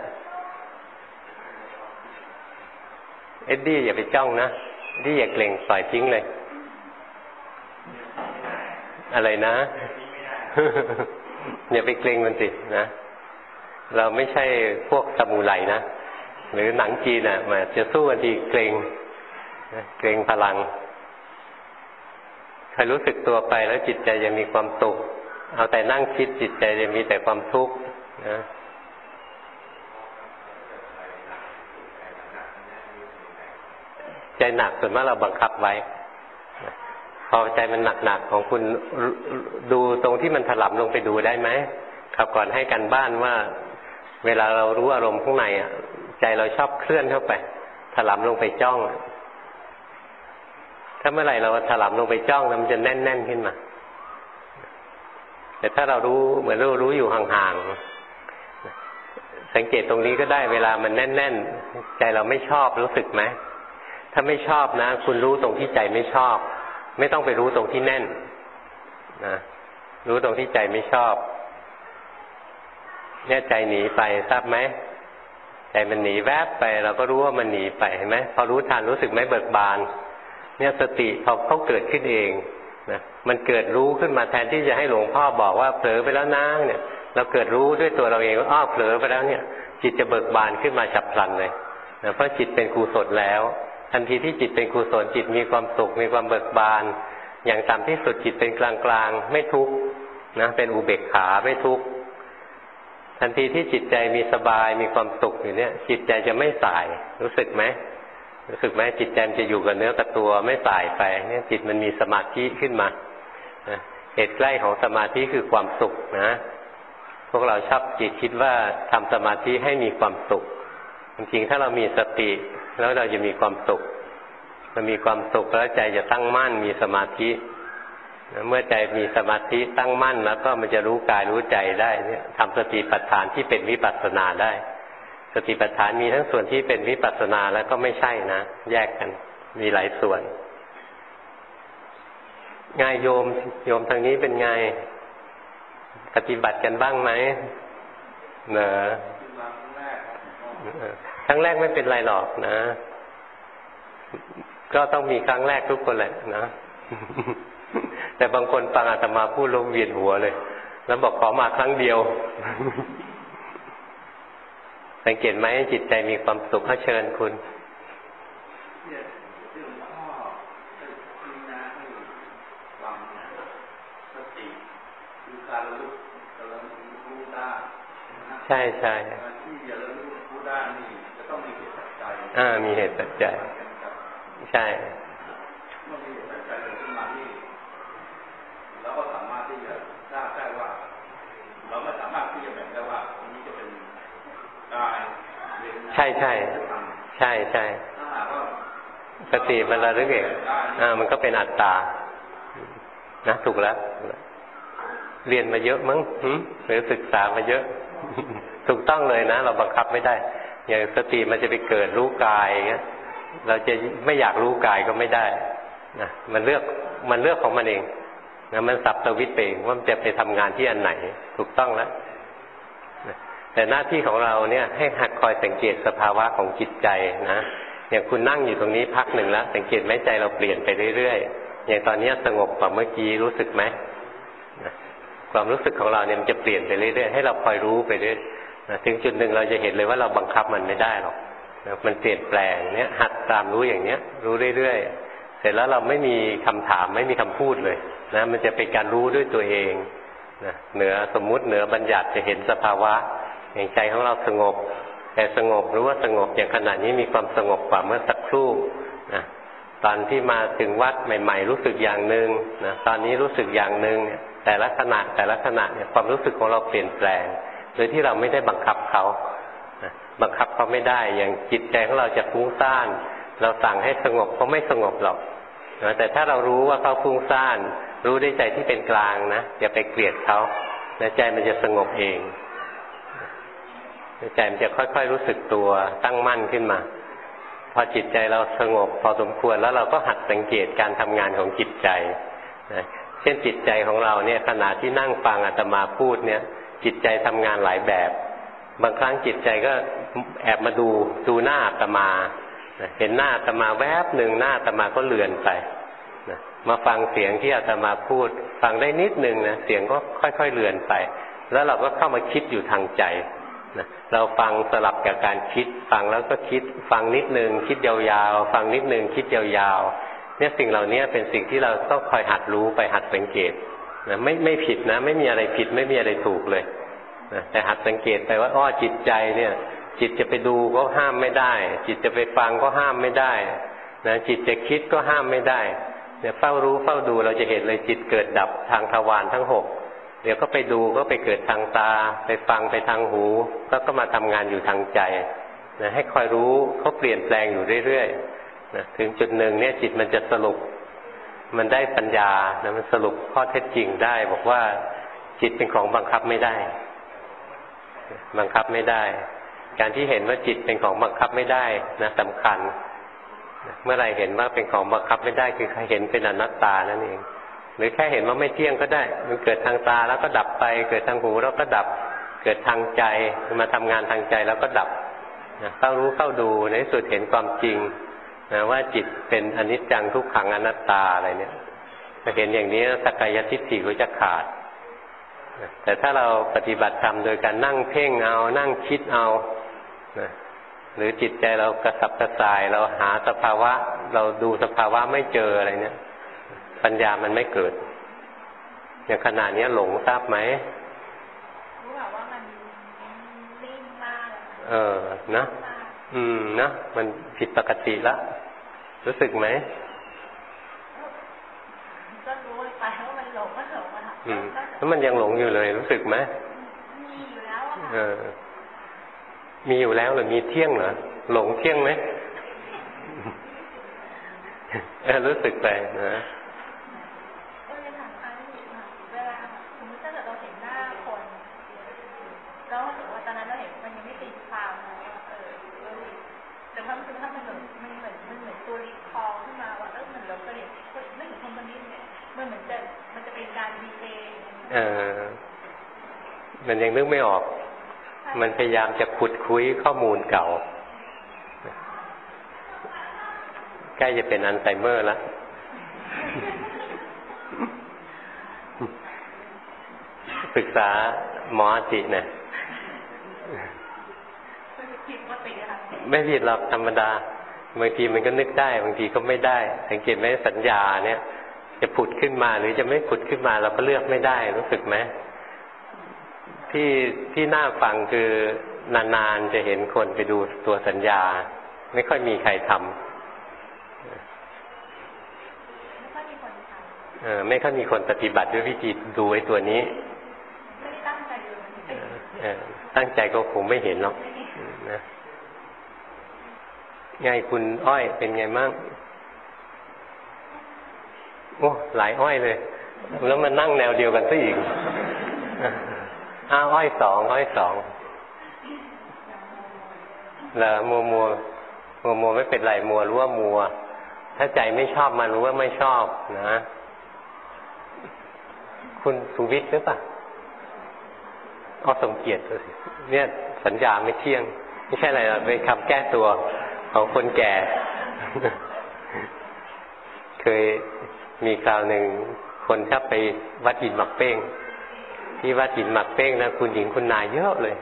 เอ็ดดี้อย่าไปจ้องนะดี้อย่าเกร็งปล่อยทิ้งเลยอะไรนะอย่าไปเกร็งมันสินะเราไม่ใช่พวกซามูไรนะหรือหนังจีนมาจะสู้กันทีเกร็งพลังใครรู้สึกตัวไปแล้วจิตใจยังมีความสุขเอาแต่นั่งคิดจิตใจจะมีแต่ความทุกข์นะใจหนักส่วนมากเราบังคับไว้พอใจมันหนักๆของคุณดูตรงที่มันถลำลงไปดูได้ไหมครับก่อนให้กันบ้านว่าเวลาเรารู้อารมณ์ข้างในอ่ะใจเราชอบเคลื่อนเข้าไปถลำลงไปจ้องถ้าเมื่อไหร่เราถลำลงไปจ้องมันจะแน่นๆขึ้นมาแต่ถ้าเรารู้เหมือนเรารู้อยู่ห่างๆสังเกตตรงนี้ก็ได้เวลามันแน่นๆใจเราไม่ชอบรู้สึกไหมถ้าไม่ชอบนะคุณรู้ตรงที่ใจไม่ชอบไม่ต้องไปรู้ตรงที่แน่นนะรู้ตรงที่ใจไม่ชอบเนี่ยใจหนีไปทราบไหมใจมันหนีแวบไปเราก็รู้ว่ามันหนีไปเห็นไหมพอรู้ทันรู้สึกไหมเบิกบานเนี่ยสติพอเขาเกิดขึ้นเองนะมันเกิดรู้ขึ้นมาแทนที่จะให้หลวงพ่อบอกว่าเผลอไปแล้วนะเนี่ยเราเกิดรู้ด้วยตัวเราเองว่าอ้อเผลอไปแล้วเนี่ยจิตจะเบิกบานขึ้นมาฉับพลันเลยนะเพราะจิตเป็นกุศลแล้วทันทีที่จิตเป็นกุศลจิตมีความสุขมีความเบิกบานอย่างต่ำที่สุดจิตเป็นกลางๆไม่ทุกข์นะเป็นอุเบกขาไม่ทุกข์ทันทีที่จิตใจมีสบายมีความสุขอยู่เนี่ยจิตใจจะไม่สายรู้สึกไหมจิตใจมันจะอยู่กับเนื้อกับตัวไม่สายไปเนี่ยจิตมันมีสมาธิขึ้นมาเหตุใกล้ของสมาธิคือความสุขนะพวกเราชอบจิตคิดว่าทำสมาธิให้มีความสุขจริงๆถ้าเรามีสติแล้วเราจะมีความสุขมันมีความสุขแล้วใจจะตั้งมั่นมีสมาธิเมื่อใจมีสมาธิตั้งมั่นแล้วก็มันจะรู้กายรู้ใจได้เนี่ยทำสติปัฏฐานที่เป็นวิปัสสนาได้สติปัฏฐานมีทั้งส่วนที่เป็นวิปัสสนาแล้วก็ไม่ใช่นะแยกกันมีหลายส่วนไงโยมทางนี้เป็นไงปฏิบัติกันบ้างไหมเนอะครั้งแรกไม่เป็นไรหรอกนะก็ต้องมีครั้งแรกทุกคนแหละนะแต่บางคนฟังอาตมาพูดลงเวียนหัวเลยแล้วบอกขอมาครั้งเดียวสังเกตไหมจิตใจมีความสุขเขาเชิญคุณใช่ใช่มีเหตุปัจจัยใช่แล้วก็สามารถที่จะทราบได้ว่าเราไม่สามารถที่จะแบ่งได้ว่าอันนี้จะเป็นกายใช่ใช่ใช่ใช่สติมันระลึกเองมันก็เป็นอัตตานะถูกแล้วเรียนมาเยอะมั้งหรือศึกษามาเยอะถูกต้องเลยนะเราบังคับไม่ได้อย่างสติมันจะไปเกิดรู้กายเงี้ยเราจะไม่อยากรู้กายก็ไม่ได้นะมันเลือกของมันเองนะมันสับสวิตช์เองว่ามันจะไปทำงานที่อันไหนถูกต้องแล้วแต่หน้าที่ของเราเนี่ยให้หัดคอยสังเกตสภาวะของจิตใจนะอย่างคุณนั่งอยู่ตรงนี้พักหนึ่งแล้วสังเกตไหมใจเราเปลี่ยนไปเรื่อยๆอย่างตอนนี้สงบกว่าเมื่อกี้รู้สึกไหมความรู้สึกของเราเนี่ยมันจะเปลี่ยนไปเรื่อยๆให้เราคอยรู้ไปเรื่อยถึงจุดหนึ่งเราจะเห็นเลยว่าเราบังคับมันไม่ได้หรอกมันเปลี่ยนแปลงเนี่ยหัดตามรู้อย่างเนี้ยรู้เรื่อยๆเสร็จแล้วเราไม่มีคำถามไม่มีคำพูดเลยนะมันจะเป็นการรู้ด้วยตัวเองนะเหนือสมมุติเหนือบัญญัติจะเห็นสภาวะอย่างใจของเราสงบแต่สงบรู้ว่าสงบอย่างขณะนี้มีความสงบกว่าเมื่อสักครู่นะตอนที่มาถึงวัดใหม่ๆรู้สึกอย่างนึงนะตอนนี้รู้สึกอย่างนึงแต่ละขณะเนี่ยความรู้สึกของเราเปลี่ยนแปลงโดยที่เราไม่ได้บังคับเขาบังคับเขาไม่ได้อย่างจิตใจของเราจะฟุ้งซ่านเราสั่งให้สงบเขาไม่สงบหรอกแต่ถ้าเรารู้ว่าเขาฟุ้งซ่านรู้ด้วยใจที่เป็นกลางนะอย่าไปเกลียดเขาแล้วใจมันจะสงบเองใจมันจะค่อยๆรู้สึกตัวตั้งมั่นขึ้นมาพอจิตใจเราสงบพอสมควรแล้วเราก็หัดสังเกตการทำงานของจิตใจนะเช่นจิตใจของเราเนี่ยขณะที่นั่งฟังอาตมาพูดเนี่ยจิตใจทำงานหลายแบบบางครั้งจิตใจก็แอบมาดูหน้าอาตมาเห็นหน้าอาตมาแวบหนึ่งหน้าอาตมาก็เลือนไปมาฟังเสียงที่อาตมาพูดฟังได้นิดนึงนะเสียงก็ค่อยๆเลือนไปแล้วเราก็เข้ามาคิดอยู่ทางใจเราฟังสลับกับการคิดฟังแล้วก็คิดฟังนิดนึงคิดยาวๆฟังนิดนึงคิดยาวๆเนี่ยสิ่งเหล่านี้เป็นสิ่งที่เราต้องคอยหัดรู้ไปหัดสังเกตนะไม่ผิดนะไม่มีอะไรผิดไม่มีอะไรถูกเลยนะแต่หัดสังเกตไปว่าจิตใจเนี่ยจิตจะไปดูก็ห้ามไม่ได้จิตจะไปฟังก็ห้ามไม่ได้นะจิตจะคิดก็ห้ามไม่ได้เนี่ยเฝ้ารู้เฝ้าดูเราจะเห็นเลยจิตเกิดดับทางทวารทั้ง 6เดี๋ยวก็ไปดูก็ไปเกิดทางตาไปฟังไปทางหูแล้วก็มาทำงานอยู่ทางใจนะให้คอยรู้เขาเปลี่ยนแปลงอยู่เรื่อยๆนะถึงจุดหนึ่งเนี่ยจิตมันจะสรุปมันได้ปัญญานะมันสรุปข้อเท็จจริงได้บอกว่าจิตเป็นของบังคับไม่ได้บังคับไม่ได้การที่เห็นว่าจิตเป็นของบังคับไม่ได้นะสำคัญเมื่อไรเห็นว่าเป็นของบังคับไม่ได้คือเห็นเป็นอนัตตานั่นเองหรือแค่เห็นว่าไม่เที่ยงก็ได้มันเกิดทางตาแล้วก็ดับไปเกิดทางหูแล้วก็ดับเกิดทางใจมาทำงานทางใจแล้วก็ดับเข้ารู้เข้าดูในที่สุดเห็นความจริงนะว่าจิตเป็นอนิจจังทุกขังอนัตตาอะไรเนี่ยถ้าเห็นอย่างนี้สักกายทิฏฐิก็จะขาดแต่ถ้าเราปฏิบัติธรรมโดยการนั่งเพ่งเอานั่งคิดเอานะหรือจิตใจเรากระสับกระส่ายเราหาสภาวะเราดูสภาวะไม่เจออะไรเนี่ยปัญญามันไม่เกิดอย่างขณะนี้หลงทราบไหมรู้ว่ามันนิ่งมากนะนะมันผิดปกติแล้วรู้สึกไหมก็รู้ไปว่ามันหลงก็หลงอะค่ะแล้วมันยังหลงอยู่เลยรู้สึกไหมมีอยู่แล้วอะมีอยู่แล้วหรือมีเที่ยงเหรอหลงเที่ยงไหมรู้สึกไปนะเวลาสมมติถ้าเกิดเราเห็นหน้าคนแล้วถือว่าตอนนั้นเราเห็นมันยังไม่ตีความแต่ความรู้สึกถ้ามันเหมือนตัวรีคอขึ้นมาว่าเหมือนเราเคยเห็นไม่เห็นคนนี้เนี่ยมันเหมือนมันจะเป็นการดีเอมันยังนึกไม่ออกมันพยายามจะขุดคุยข้อมูลเก่าใกล้จะเป็นอัลไซเมอร์แล้วศึกษาหมอจินะไม่ผิดหรอกธรรมดาบางทีมันก็นึกได้บางทีก็ไม่ได้สังเกตไหมสัญญาเนี่ยจะผุดขึ้นมาหรือจะไม่ผุดขึ้นมาเราก็เลือกไม่ได้รู้สึกไหมที่น่าฟังคือนานๆจะเห็นคนไปดูตัวสัญญาไม่ค่อยมีใครทำไม่ค่อยมีคนปฏิบัติด้วยวิธีดูไอ้ตัวนี้ไม่ได้ตั้งใจดูตั้งใจก็คงไม่เห็นหรอกนะไงคุณอ้อยเป็นไงมั่งโอ้หลายอ้อยเลยแล้วมันนั่งแนวเดียวกันซะอีกอ้อยสองแล้วมัวไม่เป็นไรมัวรู้ว่ามัวถ้าใจไม่ชอบมันรู้ว่าไม่ชอบนะคุณสุวิทย์หรือเปล่าสมเกียรติเนี่ยสัญญาไม่เที่ยงไม่ใช่อะไรหรอกเป็นคำแก้ตัวของคนแก่ เคยมีคราวหนึ่งคนชอบไปวัดหินหมักเป้งที่วัดหินหมักเป้งนะคุณหญิงคุณนายเยอะเลย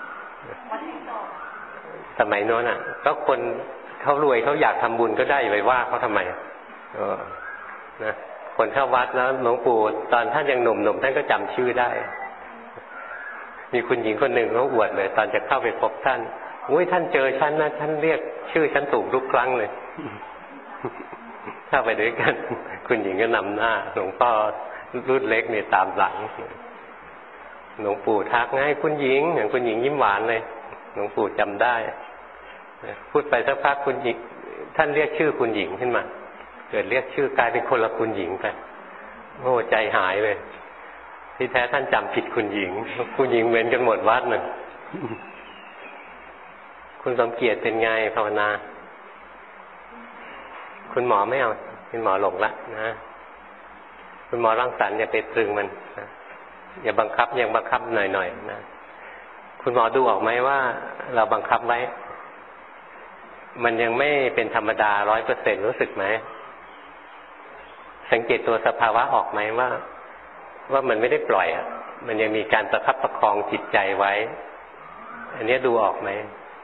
สมัยโน้นก็คนเขารวยเขาอยากทำบุญก็ได้ไปว่าเขาทำไมนะคนเข้าวัดแล้วหลวงปู่ตอนท่านยังหนุ่มๆท่านก็จำชื่อได้มีคุณหญิงคนหนึ่งเขาอวดเลยตอนจะเข้าไปพบท่านอุ้ยท่านเจอฉันนะท่านเรียกชื่อฉันถูกทุกครั้งเลยเข้าไปด้วยกันคุณหญิงก็นำหน้าหลวงพ่อรุ่นเล็กเนี่ยตามหลังหลวงปู่ทักง่ายคุณหญิงอย่างคุณหญิงยิ้มหวานเลยหลวงปู่จำได้พูดไปสักพักคุณหญิงท่านเรียกชื่อคุณหญิงขึ้นมาเกิดเรียกชื่อกลายเป็นคนละคุณหญิงไปโอ้ใจหายเลยที่แท้ท่านจำผิดคุณหญิงคุณหญิงเหมือนกันหมดวัดเลยคุณสมเกียรติเป็นไงภาวนาคุณหมอไม่เอาคุณหมอหลงละนะคุณหมอรังสรรค์อย่าไปตรึงมันนะอย่าบังคับยังบังคับหน่อยๆนะคุณหมอดูออกไหมว่าเราบังคับไว้มันยังไม่เป็นธรรมดา 100% รู้สึกไหมสังเกตตัวสภาวะออกไหมว่ามันไม่ได้ปล่อยมันยังมีการประคับประคองจิตใจไว้อันนี้ดูออกไหม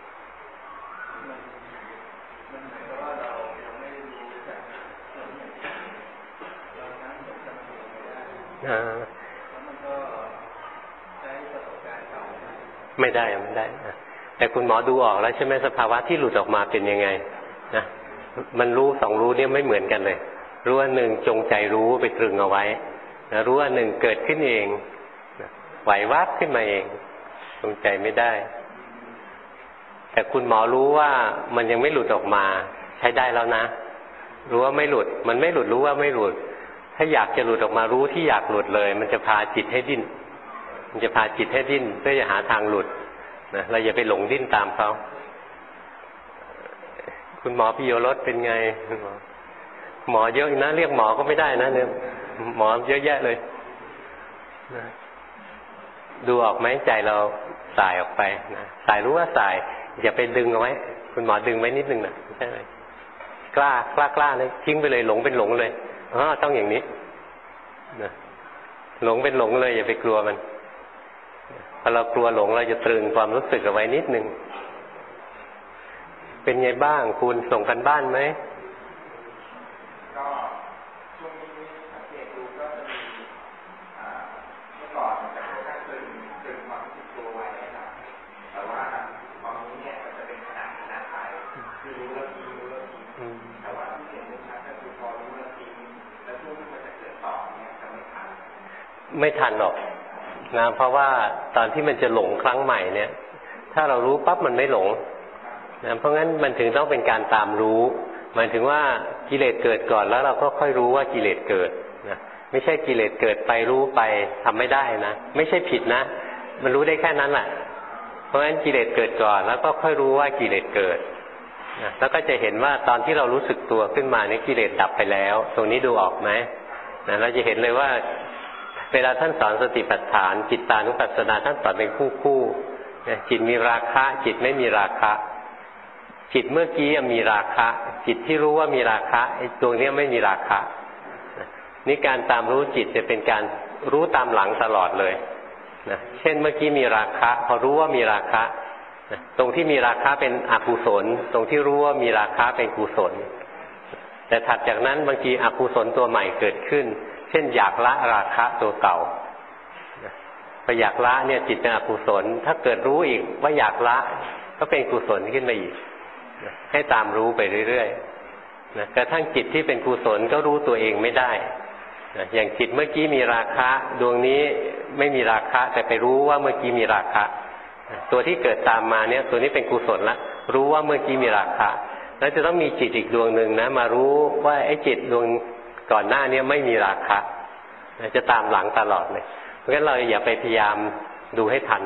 ไม่ได้แต่คุณหมอดูออกแล้วใช่ไหมสภาวะที่หลุดออกมาเป็นยังไงนะมันรู้สองรู้เนี่ยไม่เหมือนกันเลยรู้อันหนึ่งจงใจรู้ไปตรึงเอาไว้นะรู้อันหนึ่งเกิดขึ้นเองไหววับขึ้นมาเองจงใจไม่ได้แต่คุณหมอรู้ว่ามันยังไม่หลุดออกมาใช้ได้แล้วนะรู้ว่าไม่หลุดมันไม่หลุดรู้ว่าไม่หลุดถ้าอยากจะหลุดออกมารู้ที่อยากหลุดเลยมันจะพาจิตให้ดิ้นมันจะพาจิตให้ดิ้นเพื่อจะหาทางหลุดนะเราอย่าไปหลงดิ้นตามเขาคุณหมอพิโยรสเป็นไงหมอเยอะนะเรียกหมอก็ไม่ได้นะเนี่ยหมอเยอะแยะเลยนะดูออกไหมใจเราสายออกไปนะสายรู้ว่าสายอย่าไปดึงเอาไว้คุณหมอดึงไว้นิดนึงนะใช่ไหมกล้าเลยทิ้งไปเลยหลงเป็นหลงเลยต้องอย่างนี้นะหลงเป็นหลงเลยอย่าไปกลัวมันพอเรากลัวหลงเราจะตรึงความรู้สึกเอาไว้นิดนึงเป็นไงบ้างคุณส่งกันบ้านไหมก็ช่วงนี้สังเกตดูก็จะมีเมื่อก่อนมันจะค่อนข้างตึงความรู้สึกตัวไว้นะครับแต่ว่าตอนนี้เนี่ยมันจะเป็นขนาดไปคือรู้แล้วทิ้งแต่ว่าที่เห็นชัดก็คือพอรู้แล้วทิ้งแล้วช่วงที่มันจะเกิดต่อเนี่ยจะไม่ทันหรอกนะเพราะว่าตอนที่มันจะหลงครั้งใหม่เนี่ยถ้าเรารู้ปั๊บมันไม่หลงนะเพราะงั้นมันถึงต้องเป็นการตามรู้หมายถึงว่ากิเลสเกิดก่อนแล้วเราก็ค่อยรู้ว่ากิเลสเกิดนะไม่ใช่กิเลสเกิดไปรู้ไปทำไม่ได้นะไม่ใช่ผิดนะมันรู้ได้แค่นั้นแหละเพราะงั้นกิเลสเกิดก่อนแล้วก็ค่อยรู้ว่ากิเลสเกิดนะแล้วก็จะเห็นว่าตอนที่เรารู้สึกตัวขึ้นมาเนี่ยกิเลสดับไปแล้วตรงนี้ดูออกไหมนะเราจะเห็นเลยว่าเวลาท่านสอนสติปัฏฐานจิตตานุปัสสนาท่านสอนเป็นคู่จิตมีราคะจิตไม่มีราคะจิตเมื่อกี้มีราคะจิตที่รู้ว่ามีราคะไอ้ตัวนี้ไม่มีราคะนี่การตามรู้จิตจะเป็นการรู้ตามหลังตลอดเลยนะเช่นเมื่อกี้มีราคะพอรู้ว่ามีราคะตรงที่มีราคะเป็นอกุศลตรงที่รู้ว่ามีราคะเป็นกุศลแต่ถัดจากนั้นบางทีอกุศลตัวใหม่เกิดขึ้นเช่นอยากละราคะตัวเก่าพออยากละเนี่ยจิตเป็นอกุศลถ้าเกิดรู้อีกว่าอยากละก็เป็นกุศลขึ้นมาอีกให้ตามรู้ไปเรื่อยๆนะกระทั่งจิตที่เป็นกุศลก็รู้ตัวเองไม่ได้นะอย่างจิตเมื่อกี้มีราคะดวงนี้ไม่มีราคะแต่ไปรู้ว่าเมื่อกี้มีราคะตัวที่เกิดตามมาเนี่ยตัวนี้เป็นกุศลละรู้ว่าเมื่อกี้มีราคะแล้วจะต้องมีจิตอีกดวงหนึ่งนะมารู้ว่าไอ้จิตดวงก่อนหน้านี้ไม่มีราคะจะตามหลังตลอดเลยเพราะฉะนั้นเราอย่าไปพยายามดูให้ทัน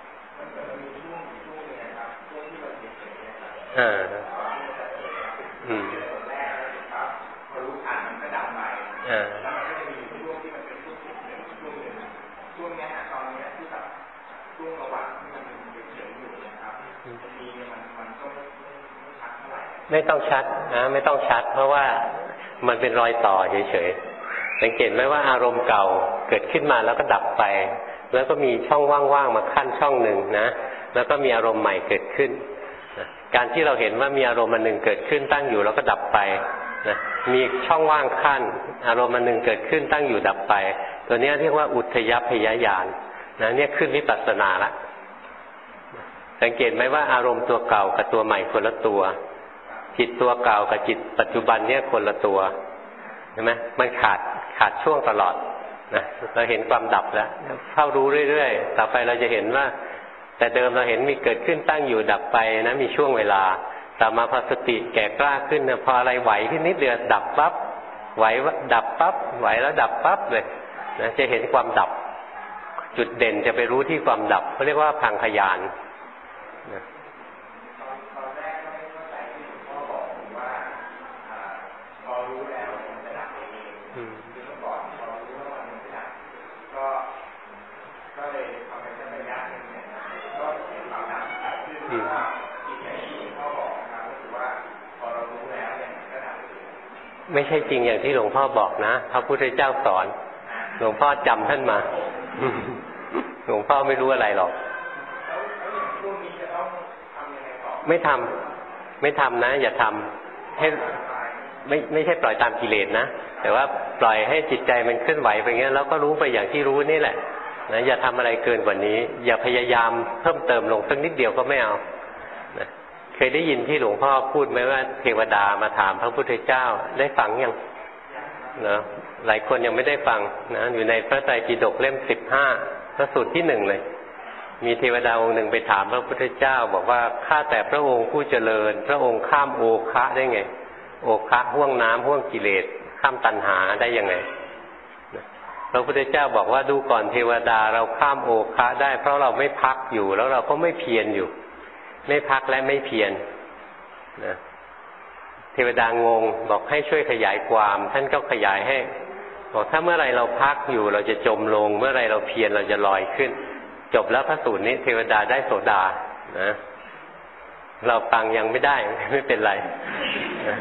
ไม่ต้องชัดนะไม่ต้องชัดเพราะว่ามันเป็นรอยต่อเฉยๆสังเกตไหมว่าอารมณ์เก่าเกิดขึ้นมาแล้วก็ดับไปแล้วก็มีช่องว่างๆมาขั้นช่องหนึ่งนะแล้วก็มีอารมณ์ใหม่เกิดขึ้นการที่เราเห็นว่ามีอารมณ์อันหนึ่งเกิดขึ้นตั้งอยู่แล้วก็ดับไปนะมีช่องว่างขั้นอารมณ์อันหนึ่งเกิดขึ้นตั้งอยู่ดับไปตัวนี้เรียกว่าอุทยพยญาณนะเนี่ยขึ้นวิปัสสนาละสังเกตไหมว่าอารมณ์ตัวเก่ากับตัวใหม่คนละตัวจิตตัวเก่ากับจิตปัจจุบันเนี่ยคนละตัวใช่ไหมมันขาดช่วงตลอดนะเราเห็นความดับแล้วเข้ารู้เรื่อยๆต่อไปเราจะเห็นว่าแต่เดิมเราเห็นมีเกิดขึ้นตั้งอยู่ดับไปนะมีช่วงเวลาต่อมาพอสติแก่กล้าขึ้นนะพออะไรไหวขึ้นนิดเดียวดับปั๊บไหวดับปั๊บไหวแล้วดับปั๊บเลยนะจะเห็นความดับจุดเด่นจะไปรู้ที่ความดับเขาเรียกว่าพังคยานนะไม่ใช่จริงอย่างที่หลวงพ่อบอกนะพระพุทธเจ้าสอนหลวงพ่อจำท่านมาหลวงพ่อไม่รู้อะไรหรอกไม่ทำนะอย่าทำให้ไม่ใช่ปล่อยตามกิเลสนะแต่ว่าปล่อยให้จิตใจมันเคลื่อนไหวไปอย่างนี้แล้วก็รู้ไปอย่างที่รู้นี่แหละนะอย่าทำอะไรเกินกว่านี้อย่าพยายามเพิ่มเติมลงสักนิดเดียวก็ไม่เอานะเคยได้ยินที่หลวงพ่อพูดไหมว่าเทวดามาถามพระพุทธเจ้าได้ฟังยังนะหลายคนยังไม่ได้ฟังนะอยู่ในพระไตรปิฎกเล่ม15พระสูตรที่1เลยมีเทวดาองค์หนึ่งไปถามพระพุทธเจ้าบอกว่าข้าแต่พระองค์ผู้เจริญพระองค์ข้ามโอคะได้ไงโอคะห่วงน้ำห่วงกิเลสข้ามตัณหาได้ยังไงพระพุทธเจ้าบอกว่าดูก่อนเทวดาเราข้ามโอคะได้เพราะเราไม่พักอยู่แล้วเราก็ไม่เพียรอยู่ไม่พักและไม่เพียรนะเทวดางงบอกให้ช่วยขยายความท่านก็ขยายให้บอกถ้าเมื่อไรเราพักอยู่เราจะจมลงเมื่อไรเราเพียรเราจะลอยขึ้นจบแล้วพระสูตรนี้เทวดาได้โสดานะเราฟังยังไม่ได้ไม่เป็นไรนะ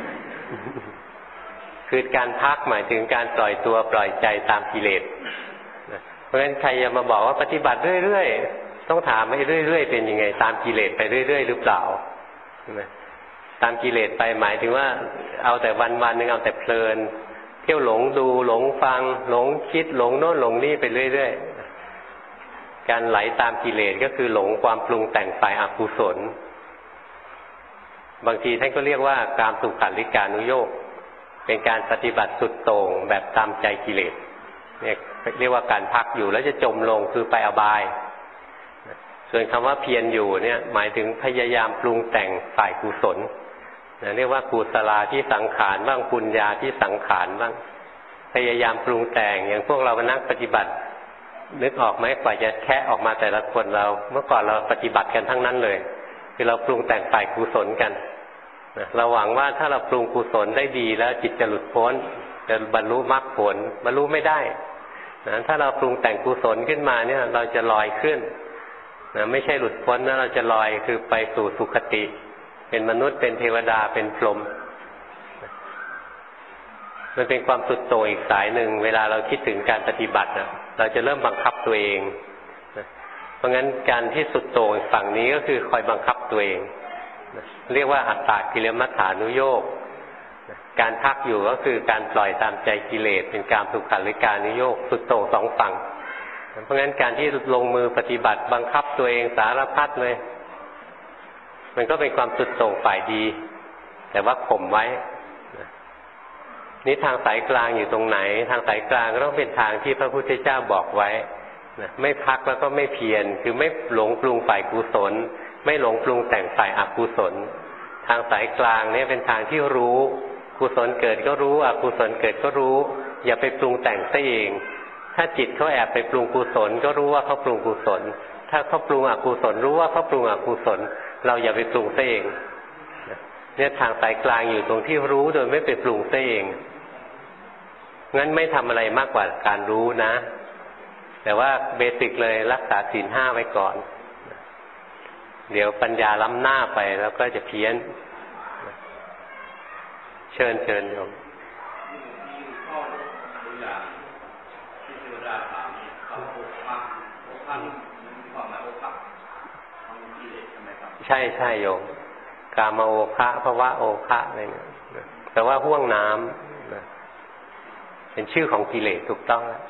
คือการพักหมายถึงการปล่อยตัวปล่อยใจตามกิเลสนะเพราะฉะนั้นใครจะมาบอกว่าปฏิบัติเรื่อยๆต้องถามให้เรื่อยๆเป็นยังไงตามกิเลสไปเรื่อยๆหรือเปล่านะตามกิเลสไปหมายถึงว่าเอาแต่วันๆนึงเอาแต่เพลินเที่ยวหลงดูหลงฟังหลงคิดหลงโน่นหลงนี่ไปเรื่อยๆการไหลตามกิเลสก็คือหลงความปรุงแต่งฝ่ายอกุศลบางทีท่านก็เรียกว่ากามสุขัลลิกานุโยคเป็นการปฏิบัติสุดโต่งแบบตามใจกิเลสเนี่ยเรียกว่าการพักอยู่แล้วจะจมลงคือไปอบายส่วนคำว่าเพียรอยู่เนี่ยหมายถึงพยายามปรุงแต่งฝ่ายกุศลเรียกว่ากุศลาที่สังขารบ้างปุญญาที่สังขารบ้างพยายามปรุงแต่งอย่างพวกเรานักปฏิบัตินึกออกไหมกว่าจะแคะออกมาแต่ละคนเราเมื่อก่อนเราปฏิบัติกันทั้งนั้นเลยคือเราปรุงแต่งฝ่ายกุศลกันเราหวังว่าถ้าเราปรุงกุศลได้ดีแล้วจิตจะหลุดพ้นจะบรรลุมรรคผลบรรลุไม่ได้ถ้าเราปรุงแต่งกุศลขึ้นมาเนี่ยเราจะลอยขึ้นไม่ใช่หลุดพ้นนะเราจะลอยคือไปสู่สุคติเป็นมนุษย์เป็นเทวดาเป็นพรหมมันเป็นความสุดโต่งอีกสายหนึ่งเวลาเราคิดถึงการปฏิบัติเราจะเริ่มบังคับตัวเองเพราะงั้นการที่สุดโต่งฝั่งนี้ก็คือคอยบังคับตัวเองเรียกว่าอัตตกิลมัฏฐานุโยคการพักอยู่ก็คือการปล่อยตามใจกิเลสเป็นกามสุขัลลิกานุโยคสุดโต่งสองฝั่งเพราะงั้นการที่ลงมือปฏิบัติบังคับตัวเองสารพัดเลยมันก็เป็นความสุดโต่งฝ่ายดีแต่ว่าข่มไว้นี่ทางสายกลางอยู่ตรงไหนทางสายกลางก็ต้องเป็นทางที่พระพุทธเจ้าบอกไว้ไม่พักแล้วก็ไม่เพียรคือไม่หลงปรุงฝ่ายกุศลไม่หลงปรุงแต่งฝ่ายอกุศลทางสายกลางเนี่ยเป็นทางที่รู้กุศลเกิดก็รู้อกุศลเกิดก็รู้อย่าไปปรุงแต่งซะเองถ้าจิตเขาแอบไปปรุงกุศลก็รู้ว่าเขาปรุงกุศลถ้าเขาปรุงอกุศลรู้ว่าเขาปรุงอกุศลเราอย่าไปปรุงซะเองเนี่ยทางสายกลางอยู่ตรงที่รู้โดยไม่ไปปรุงซะเองงั้นไม่ทำอะไรมากกว่าการรู้นะแต่ว่าเบสิกเลยรักษาศีล 5ไว้ก่อนเดี๋ยวปัญญาล้ำหน้าไปแล้วก็จะเพี้ยนเชิญโยมใช่โยมกามโอคะภวะโอคะอะไรเนี่ยแต่ว่าห่วงน้ำนะเป็นชื่อของกิเลสถูกต้องแล้ว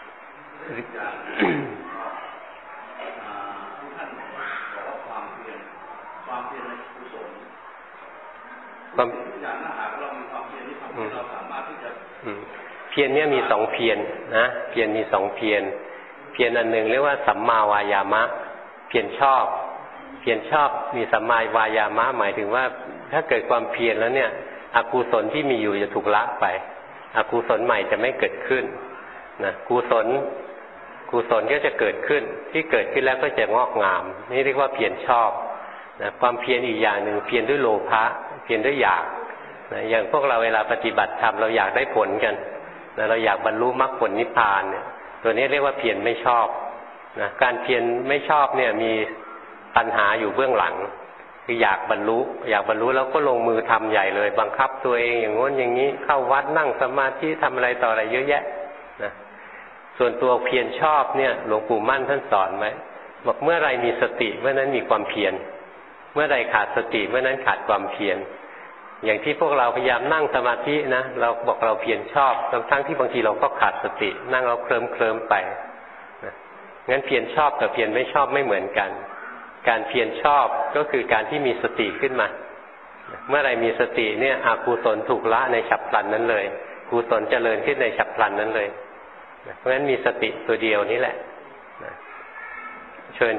เพียรเนี่ยมี2เพียรนะเพียรมี2เพียรเพียรอันหนึ่งเรียกว่าสัมมาวายามะเพียรชอบมีสัมมาวายามะหมายถึงว่าถ้าเกิดความเพียรแล้วเนี่ยอกุศลที่มีอยู่จะถูกละไปอกุศลใหม่จะไม่เกิดขึ้นนะกุศลก็จะเกิดขึ้นที่เกิดขึ้นแล้วก็จะงอกงามนี่เรียกว่าเพียรชอบนะความเพียรอีกอย่างหนึ่งเพียรด้วยโลภะเพียรด้วยอยากนะอย่างพวกเราเวลาปฏิบัติธรรมเราอยากได้ผลกันนะเราอยากบรรลุมรรคผลนิพพานเนี่ยตัวนี้เรียกว่าเพียรไม่ชอบนะการเพียรไม่ชอบเนี่ยมีปัญหาอยู่เบื้องหลังคืออยากบรรลุแล้วก็ลงมือทำใหญ่เลยบังคับตัวเองอย่างง้นอย่างนี้เข้าวัดนั่งสมาธิทำอะไรต่ออะไรเยอะแยะนะส่วนตัวเพียรชอบเนี่ยหลวงปู่มั่นท่านสอนไว้บอกเมื่อไรมีสติเมื่อนั้นมีความเพียรเมื่อไรขาดสติเมื่อนั้นขาดความเพียรอย่างที่พวกเราพยายามนั่งสมาธินะเราบอกเราเพียรชอบทั้งที่บางทีเราก็ขาดสตินั่งเราเคลิ้มไปนะงั้นเพียรชอบกับเพียรไม่ชอบไม่เหมือนกันการเพียรชอบก็คือการที่มีสติขึ้นมาเมื่อไรมีสติเนี่ยอกุศลถูกละในฉับพลันนั้นเลยกุศลเจริญขึ้นในฉับพลันนั้นเลยเพราะฉะนั้นมีสติตัวเดียวนี้แหละเชิญ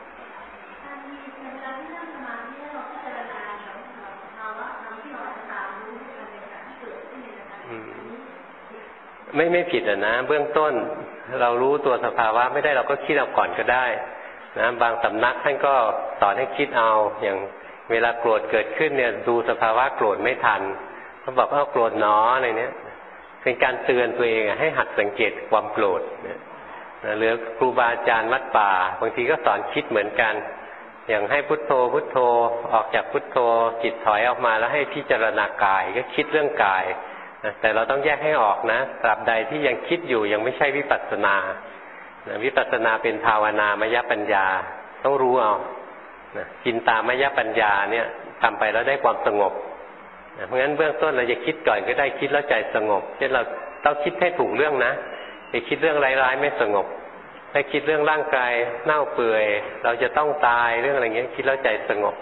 ไม่ผิดนะเบื้องต้นเรารู้ตัวสภาวะไม่ได้เราก็คิดเอาก่อนก็ได้นะบางสำนักท่านก็สอนให้คิดเอาอย่างเวลาโกรธเกิดขึ้นเนี่ยดูสภาวะโกรธไม่ทันเขาบอกว่าโกรธหนออะไรเนี้ยเป็นการเตือนตัวเองให้หัดสังเกตความโกรธหรือครูบาอาจารย์วัดป่าบางทีก็สอนคิดเหมือนกันอย่างให้พุทโธพุทโธออกจากพุทโธจิตถอยออกมาแล้วให้พิจารณากายก็คิดเรื่องกายแต่เราต้องแยกให้ออกนะตราบใดที่ยังคิดอยู่ยังไม่ใช่วิปัสสนาวิปัสสนาเป็นภาวนามยปัญญาต้องรู้เอาจินตามยปัญญาเนี่ยทำไปแล้วได้ความสงบเพราะงั้นเบื้องต้นเราจะคิดก่อนก็ได้คิดแล้วใจสงบเช่นเราต้องคิดให้ถูกเรื่องนะไปคิดเรื่องร้ายๆไม่สงบถ้าคิดเรื่องร่างกายเน่าเปื่อยเราจะต้องตายเรื่องอะไรเงี้ยคิดแล้วใจสงบ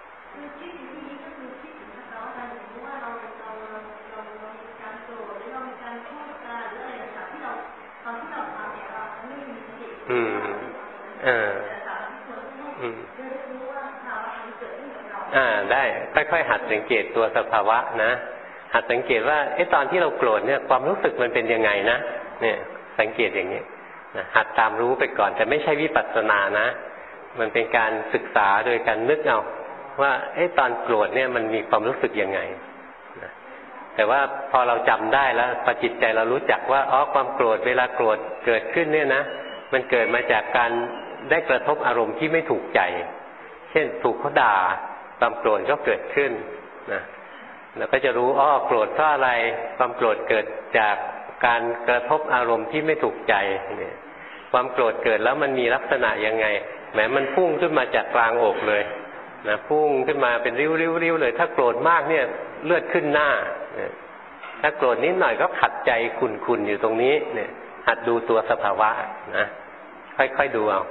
ได้ค่อยๆหัดสังเกตตัวสภาวะนะหัดสังเกตว่าตอนที่เราโกรธเนี่ยความรู้สึกมันเป็นยังไงนะเนี่ยสังเกตอย่างนี้นะหัดตามรู้ไปก่อนแต่ไม่ใช่วิปัสสนานะมันเป็นการศึกษาโดยการนึกเอาว่าตอนโกรธเนี่ยมันมีความรู้สึกยังไงนะแต่ว่าพอเราจำได้แล้วพอจิตใจเรารู้จักว่าความโกรธเวลาโกรธเกิดขึ้นเนี่ยนะมันเกิดมาจากการได้กระทบอารมณ์ที่ไม่ถูกใจเช่นถูกเขาด่าความโกรธก็เกิดขึ้นนะเราก็จะรู้โกรธเพราะอะไรความโกรธเกิดจากการกระทบอารมณ์ที่ไม่ถูกใจเนี่ยความโกรธเกิดแล้วมันมีลักษณะยังไงแม้มันพุ่งขึ้นมาจากกลางอกเลยนะพุ่งขึ้นมาเป็นริ้วๆเลยถ้าโกรธมากเนี่ยเลือดขึ้นหน้าถ้าโกรธนิดหน่อยก็ขัดใจขุ่นๆอยู่ตรงนี้เนี่ยหัดดูตัวสภาวะนะค่อยๆดูเอา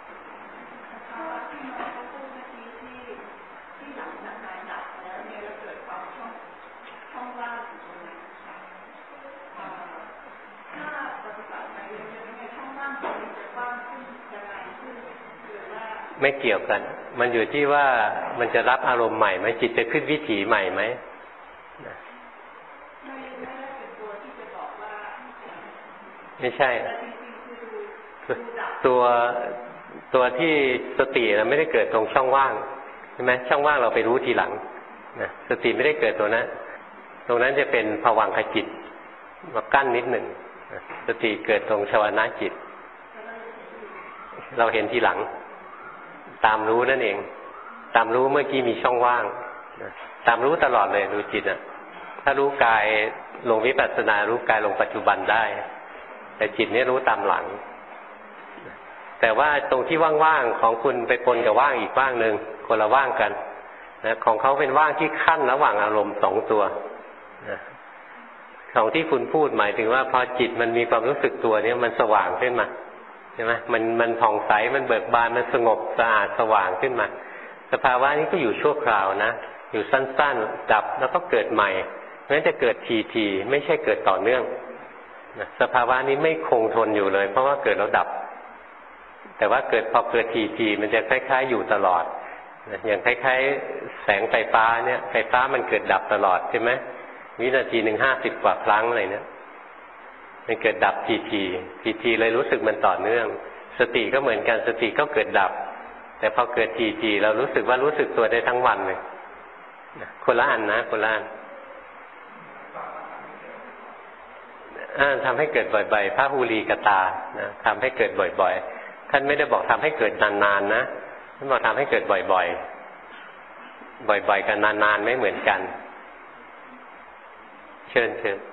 ไม่เกี่ยวกันมันอยู่ที่ว่ามันจะรับอารมณ์ใหม่ไหมจิตจะขึ้นวิถีใหม่ไหมไม่ใช่ตัวที่สติเราไม่ได้เกิดตรงช่องว่างใช่ไหมช่องว่างเราไปรู้ทีหลังนะสติไม่ได้เกิดตรงนั้นจะเป็นภวังคจิตมากั้นนิดหนึ่งสติเกิดตรงชวนาจิตเราเห็นทีหลังตามรู้นั่นเองตามรู้เมื่อกี้มีช่องว่างตามรู้ตลอดเลยดูจิตถ้ารู้กายลงวิปัสสนารู้กายลงปัจจุบันได้แต่จิตนี่รู้ตามหลังแต่ว่าตรงที่ว่างๆของคุณไปปนกับว่างอีกว่างหนึ่งคนละว่างกันนะของเขาเป็นว่างที่ขั้นระหว่างอารมณ์สองตัวนะของที่คุณพูดหมายถึงว่าพอจิตมันมีความรู้สึกตัวเนี่ยมันสว่างขึ้นมาใช่ไหมมันผ่องใสมันเบิกบานมันสงบสะอาดสว่างขึ้นมาสภาวะนี้ก็อยู่ชั่วคราวนะอยู่สั้นๆดับแล้วก็เกิดใหม่งั้นจะเกิดทีไม่ใช่เกิดต่อเนื่องนะสภาวะนี้ไม่คงทนอยู่เลยเพราะว่าเกิดแล้วดับแต่ว่าพอเกิดทีมันจะคล้ายๆอยู่ตลอดนะอย่างคล้ายๆแสงไฟฟ้าเนี่ยไฟฟ้ามันเกิดดับตลอดใช่ไหมวินาทีหนึ่ง50 กว่าครั้งอะไรเนี่ยมันเกิดดับทีเลยรู้สึกมันต่อเนื่องสติก็เหมือนกันสติก็เกิดดับแต่พอเกิดทีเรารู้สึกว่ารู้สึกตัวได้ทั้งวันเลยคนละอันนะคนละอันทำให้เกิดบ่อยๆพระหูลีกตานะทำให้เกิดบ่อยๆท่านไม่ได้บอกทำให้เกิดนานๆนะท่านบอกทำให้เกิดบ่อยๆบ่อยๆกับนานๆไม่เหมือนกันเชิญ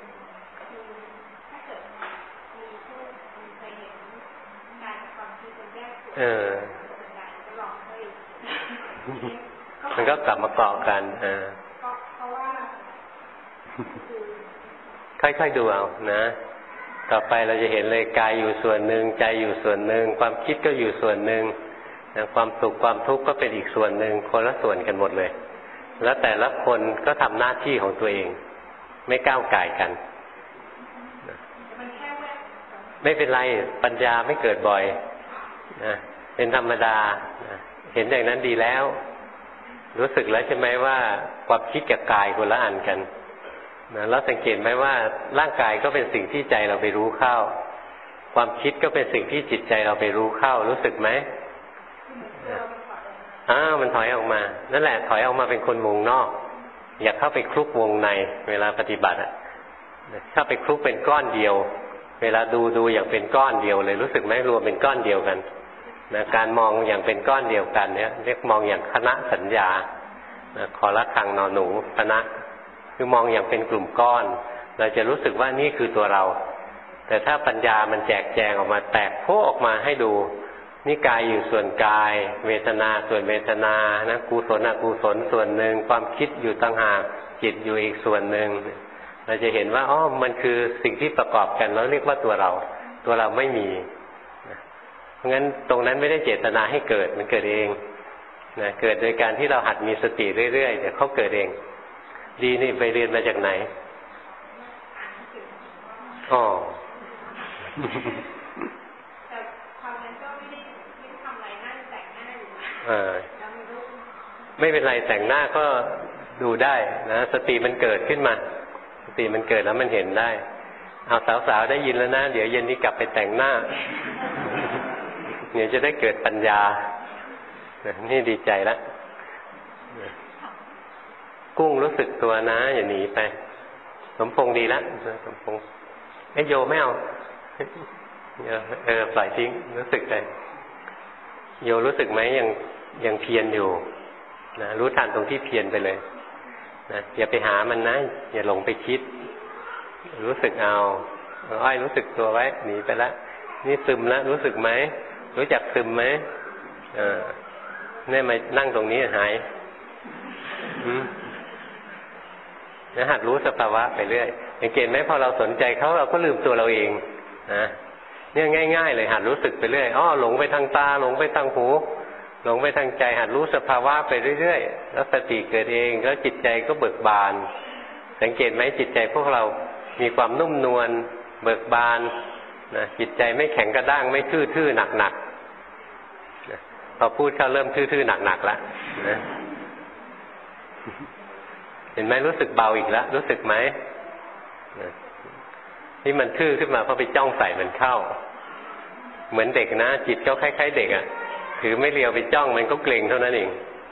มันก็กลับมาเกาะกันค่อยๆดูเอานะต่อไปเราจะเห็นเลยกายอยู่ส่วนหนึ่งใจอยู่ส่วนหนึ่งความคิดก็อยู่ส่วนหนึ่งความสุขความทุกข์ก็เป็นอีกส่วนหนึ่งคนละส่วนกันหมดเลยแล้วแต่ละคนก็ทำหน้าที่ของตัวเองไม่ก้าวก่ายกันไม่เป็นไรปัญญาไม่เกิดบ่อยนะเป็นธรรมดานะเห็นอย่างนั้นดีแล้วรู้สึกแล้วใช่ไหมว่าความคิดกับกายคนละอันกันนะแล้วสังเกตไหมว่าร่างกายก็เป็นสิ่งที่ใจเราไปรู้เข้าความคิดก็เป็นสิ่งที่จิตใจเราไปรู้เข้ารู้สึกไหมมันถอยออกมานั่นแหละถอยออกมาเป็นคนวงนอกอย่าเข้าไปคลุกวงในเวลาปฏิบัติถ้าไปคลุกเป็นก้อนเดียวเวลาดูอย่างเป็นก้อนเดียวเลยรู้สึกไหมรวมเป็นก้อนเดียวกันนะการมองอย่างเป็นก้อนเดียวกันเนี่ยเรียกมองอย่างคณะสัญญาขอละคังนอนหนูคณะคือมองอย่างเป็นกลุ่มก้อนเราจะรู้สึกว่านี่คือตัวเราแต่ถ้าปัญญามันแจกแจงออกมาแตกโผล่ออกมาให้ดูนี่กายอยู่ส่วนกายเวทนาส่วนเวทนานะกุศลอกุศลส่วนหนึ่งความคิดอยู่ต่างหากจิตอยู่อีกส่วนหนึ่งเราจะเห็นว่ามันคือสิ่งที่ประกอบกันแล้วเรียกว่าตัวเราไม่มีเพราะงั้นตรงนั้นไม่ได้เจตนาให้เกิดมันเกิดเองนะเกิดโดยการที่เราหัดมีสติเรื่อยๆเดี๋ยวเขาเกิดเองดีนี่ไปเรียนมาจากไหนแต่ความนั้นก็ไม่ได้ทำอะไรนั่งแต่งหน้าอยู่ไม่เป็นไรแต่งหน้าก็ดูได้นะสติมันเกิดขึ้นมาสติมันเกิดแล้วมันเห็นได้เอาสาวๆได้ยินแล้วนะเดี๋ยวเย็นนี้กลับไปแต่งหน้าเนี่ยจะได้เกิดปัญญานี่ดีใจแล้วกุ้งรู้สึกตัวนะอย่าหนีไปสมพงษ์ดีแล้วสมพงษ์โยไม่เอาปล่อยทิ้งรู้สึกเลยโยรู้สึกไหมยังเพียรอยู่นะรู้ทันตรงที่เพียรไปเลยนะอย่าไปหามันนะอย่าหลงไปคิดรู้สึกเอาอ้อยรู้สึกตัวไว้หนีไปแล้วนี่ซึมแล้วรู้สึกไหมรู้จักซึมไหมเนี่ยมานั่งตรงนี้หายนะหัดรู้สภาวะไปเรื่อยสังเกตไหมพอเราสนใจเขาเราก็ลืมตัวเราเองนะเนี่ยง่ายๆเลยหัดรู้สึกไปเรื่อยหลงไปทางตาหลงไปทางหูหลงไปทางใจหัดรู้สภาวะไปเรื่อยๆแล้วสติเกิดเองแล้วจิตใจก็เบิกบานสังเกตไหมจิตใจพวกเรามีความนุ่มนวลเบิกบานนะจิตใจไม่แข็งกระด้างไม่ทื่อๆหนักๆนะพอพูดเขาเริ่มทื่อๆหนักๆแล้วนะเห็นไหมรู้สึกเบาอีกแล้วรู้สึกไหมที่มันทื่อขึ้นมาเพราะไปจ้องใส่มันเข้าเหมือนเด็กนะจิตเขาคล้ายๆเด็กถือไม่เลียวไปจ้องมันก็เกร็งเท่านั้นเอง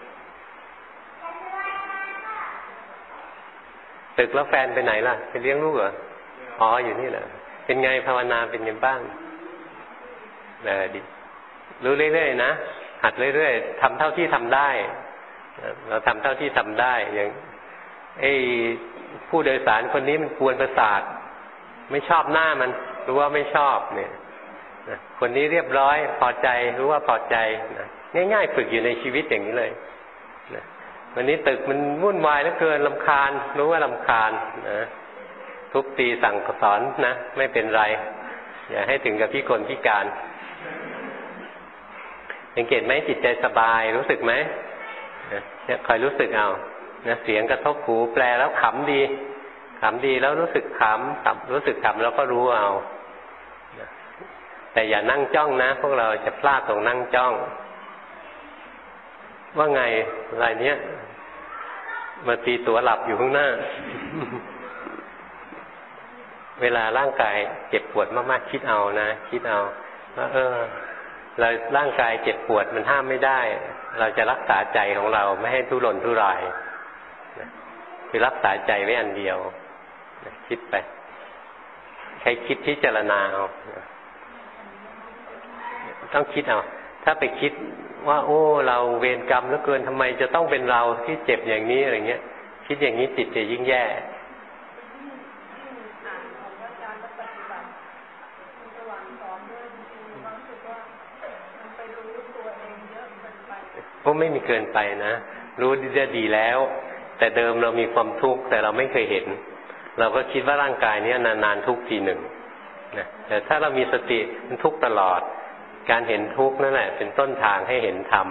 ตึกแล้วแฟนไปไหนล่ะไปเลี้ยงลูกเหรออยู่นี่แหละเป็นไงภาวนาเป็นยังบ้างดีรู้เรื่อยๆนะหัดเรื่อยๆทำเท่าที่ทำได้เราทำเท่าที่ทำได้อย่างผู้โดยสารคนนี้มันกวนประสาทไม่ชอบหน้ามันรู้ว่าไม่ชอบเนี่ยคนนี้เรียบร้อยพอใจรู้ว่าพอใจง่ายๆฝึกอยู่ในชีวิตอย่างนี้เลยวันนี้ตึกมันวุ่นวายเหลือเกินรำคาญรู้ว่ารำคาญนะทุบตีสั่งสอนนะไม่เป็นไรอย่าให้ถึงกับพิกลพิการสังเกตไหมจิตใจสบายรู้สึกไหมเนี่ยคอยรู้สึกเอานะเสียงกระทบหูแปลแล้วขำดีแล้วรู้สึกขำรู้สึกขำแล้วก็รู้เอาแต่อย่านั่งจ้องนะพวกเราจะพลาดตรงนั่งจ้องว่าไงอะไรเนี้ยมาตีตัวหลับอยู่ข้างหน้า เวลาร่างกายเจ็บปวดมากๆคิดเอานะคิดเอาว่าเราร่างกายเจ็บปวดมันห้ามไม่ได้เราจะรักษาใจของเราไม่ให้ทุรนทุรายคือรักษาใจไว้อันเดียวคิดไปใครคิดพิจารณาเอาต้องคิดเอาถ้าไปคิดว่าเราเวรกรรมเหลือเกินทำไมจะต้องเป็นเราที่เจ็บอย่างนี้อะไรเงี้ยคิดอย่างนี้จิตจะยิ่งแย่ไม่มีเกินไปนะรู้จะดีแล้วแต่เดิมเรามีความทุกข์แต่เราไม่เคยเห็นเราก็คิดว่าร่างกายนี้นานๆทุกทีหนึ่งนะแต่ถ้าเรามีสติมันทุกข์ตลอดการเห็นทุกข์นั่นแหละเป็นต้นทางให้เห็นธรรม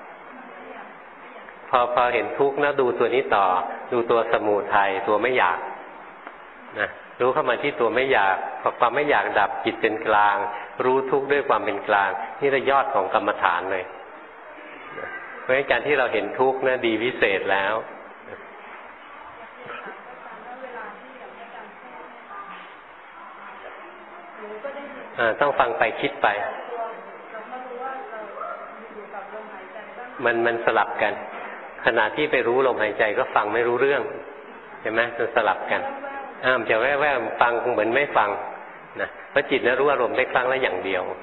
พอเห็นทุกข์นะดูตัวนี้ต่อดูตัวสมุทัยตัวไม่อยากนะรู้เข้ามาที่ตัวไม่อยากพอความไม่อยากดับจิตเป็นกลางรู้ทุกข์ด้วยความเป็นกลางนี่ระยอดของกรรมฐานเลยเพราะการที่เราเห็นทุกข์นะดีวิเศษแล้วต้องฟังไปคิดไปมันสลับกันขณะที่ไปรู้ลมหายใจก็ฟังไม่รู้เรื่องเห็นไหมมันสลับกันมันจะแว่วๆฟังเหมือนไม่ฟังนะเพราะจิตนะรู้อารมณ์ได้ครั้งละอย่างเดียว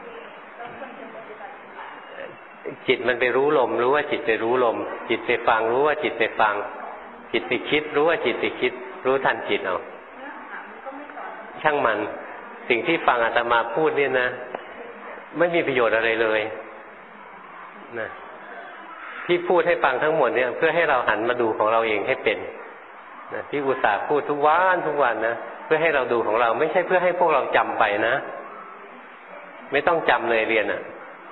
จิตมันไปรู้ลมรู้ว่าจิตไปรู้ลมจิตไปฟังรู้ว่าจิตไปฟังจิตไปคิดรู้ว่าจิตไปคิดรู้ทันจิตเอาช่างมันสิ่งที่ฟังอาตมาพูดเนี่ยนะไม่มีประโยชน์อะไรเลยนะที่พูดให้ฟังทั้งหมดเนี่ยเพื่อให้เราหันมาดูของเราเองให้เป็นนะที่อุตส่าห์พูดทุกวันนะเพื่อให้เราดูของเราไม่ใช่เพื่อให้พวกเราจำไปนะไม่ต้องจำเลยเรียนอ่ะ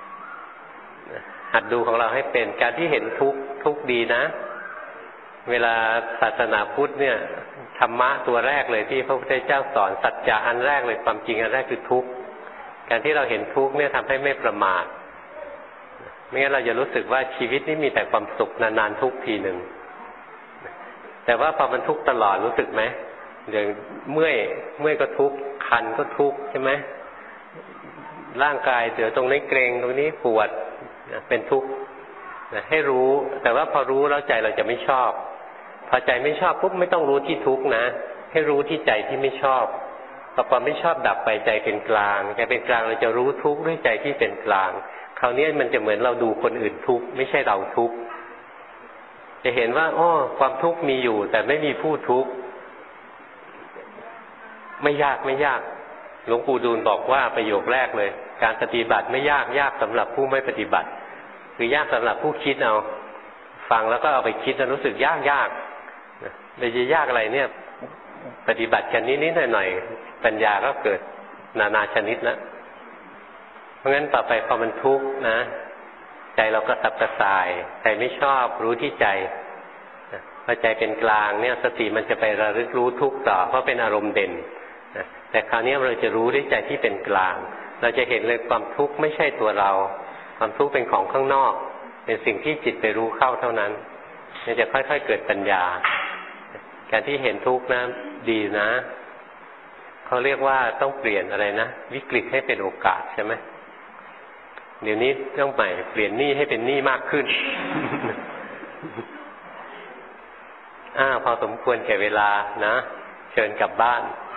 หัดดูของเราให้เป็นการที่เห็นทุกดีนะเวลาศาสนาพุทธเนี่ยธรรมะตัวแรกเลยที่พระพุทธเจ้าสอนสัจจะอันแรกเลยความจริงอันแรกคือทุกข์การที่เราเห็นทุกข์เนี่ยทำให้ไม่ประมาทไม่งั้นเราจะรู้สึกว่าชีวิตนี้มีแต่ความสุขนานๆทุกทีหนึ่งแต่ว่าพอมันทุกข์ตลอดรู้สึกไหมอย่างเมื่อยก็ทุกข์คันก็ทุกข์ใช่ไหมร่างกายเดี๋ยวตรงนี้เกร็งตรงนี้ปวดเป็นทุกข์ให้รู้แต่ว่าพอรู้แล้วใจเราจะไม่ชอบพอใจไม่ชอบปุ๊บไม่ต้องรู้ที่ทุกข์นะให้รู้ที่ใจที่ไม่ชอบพอความไม่ชอบดับไปใจเป็นกลางใจเป็นกลางเราจะรู้ทุกข์ด้วยใจที่เป็นกลางคราวนี้มันจะเหมือนเราดูคนอื่นทุกข์ไม่ใช่เราทุกข์จะเห็นว่าความทุกข์มีอยู่แต่ไม่มีผู้ทุกข์ไม่ยากหลวงปู่ดูลบอกว่าประโยคแรกเลยการปฏิบัติไม่ยากสำหรับผู้ไม่ปฏิบัติคือยากสำหรับผู้คิดเอาฟังแล้วก็เอาไปคิดแล้วรู้สึกยากเลยจะยากอะไรเนี่ยปฏิบัติกันนิดๆหน่อยๆปัญญาก็เกิดนานาชนิดแล้วเพราะงั้นต่อไปพอมันทุกข์นะใจเราก็สับกระส่ายใจไม่ชอบรู้ที่ใจพอใจเป็นกลางเนี่ยสติมันจะไประลึกรู้ทุกข์ต่อเพราะเป็นอารมณ์เด่นแต่คราวนี้เราจะรู้ด้วยใจที่เป็นกลางเราจะเห็นเลยความทุกข์ไม่ใช่ตัวเราความทุกข์เป็นของข้างนอกเป็นสิ่งที่จิตไปรู้เข้าเท่านั้นนี่จะค่อยๆเกิดปัญญาการที่เห็นทุกข์นะดีนะเขาเรียกว่าต้องเปลี่ยนอะไรนะวิกฤตให้เป็นโอกาสใช่ไหมเดี๋ยวนี้ต้องใหม่เปลี่ยนหนี้ให้เป็นหนี้มากขึ้น พอสมควรแก่เวลานะเชิญกลับบ้าน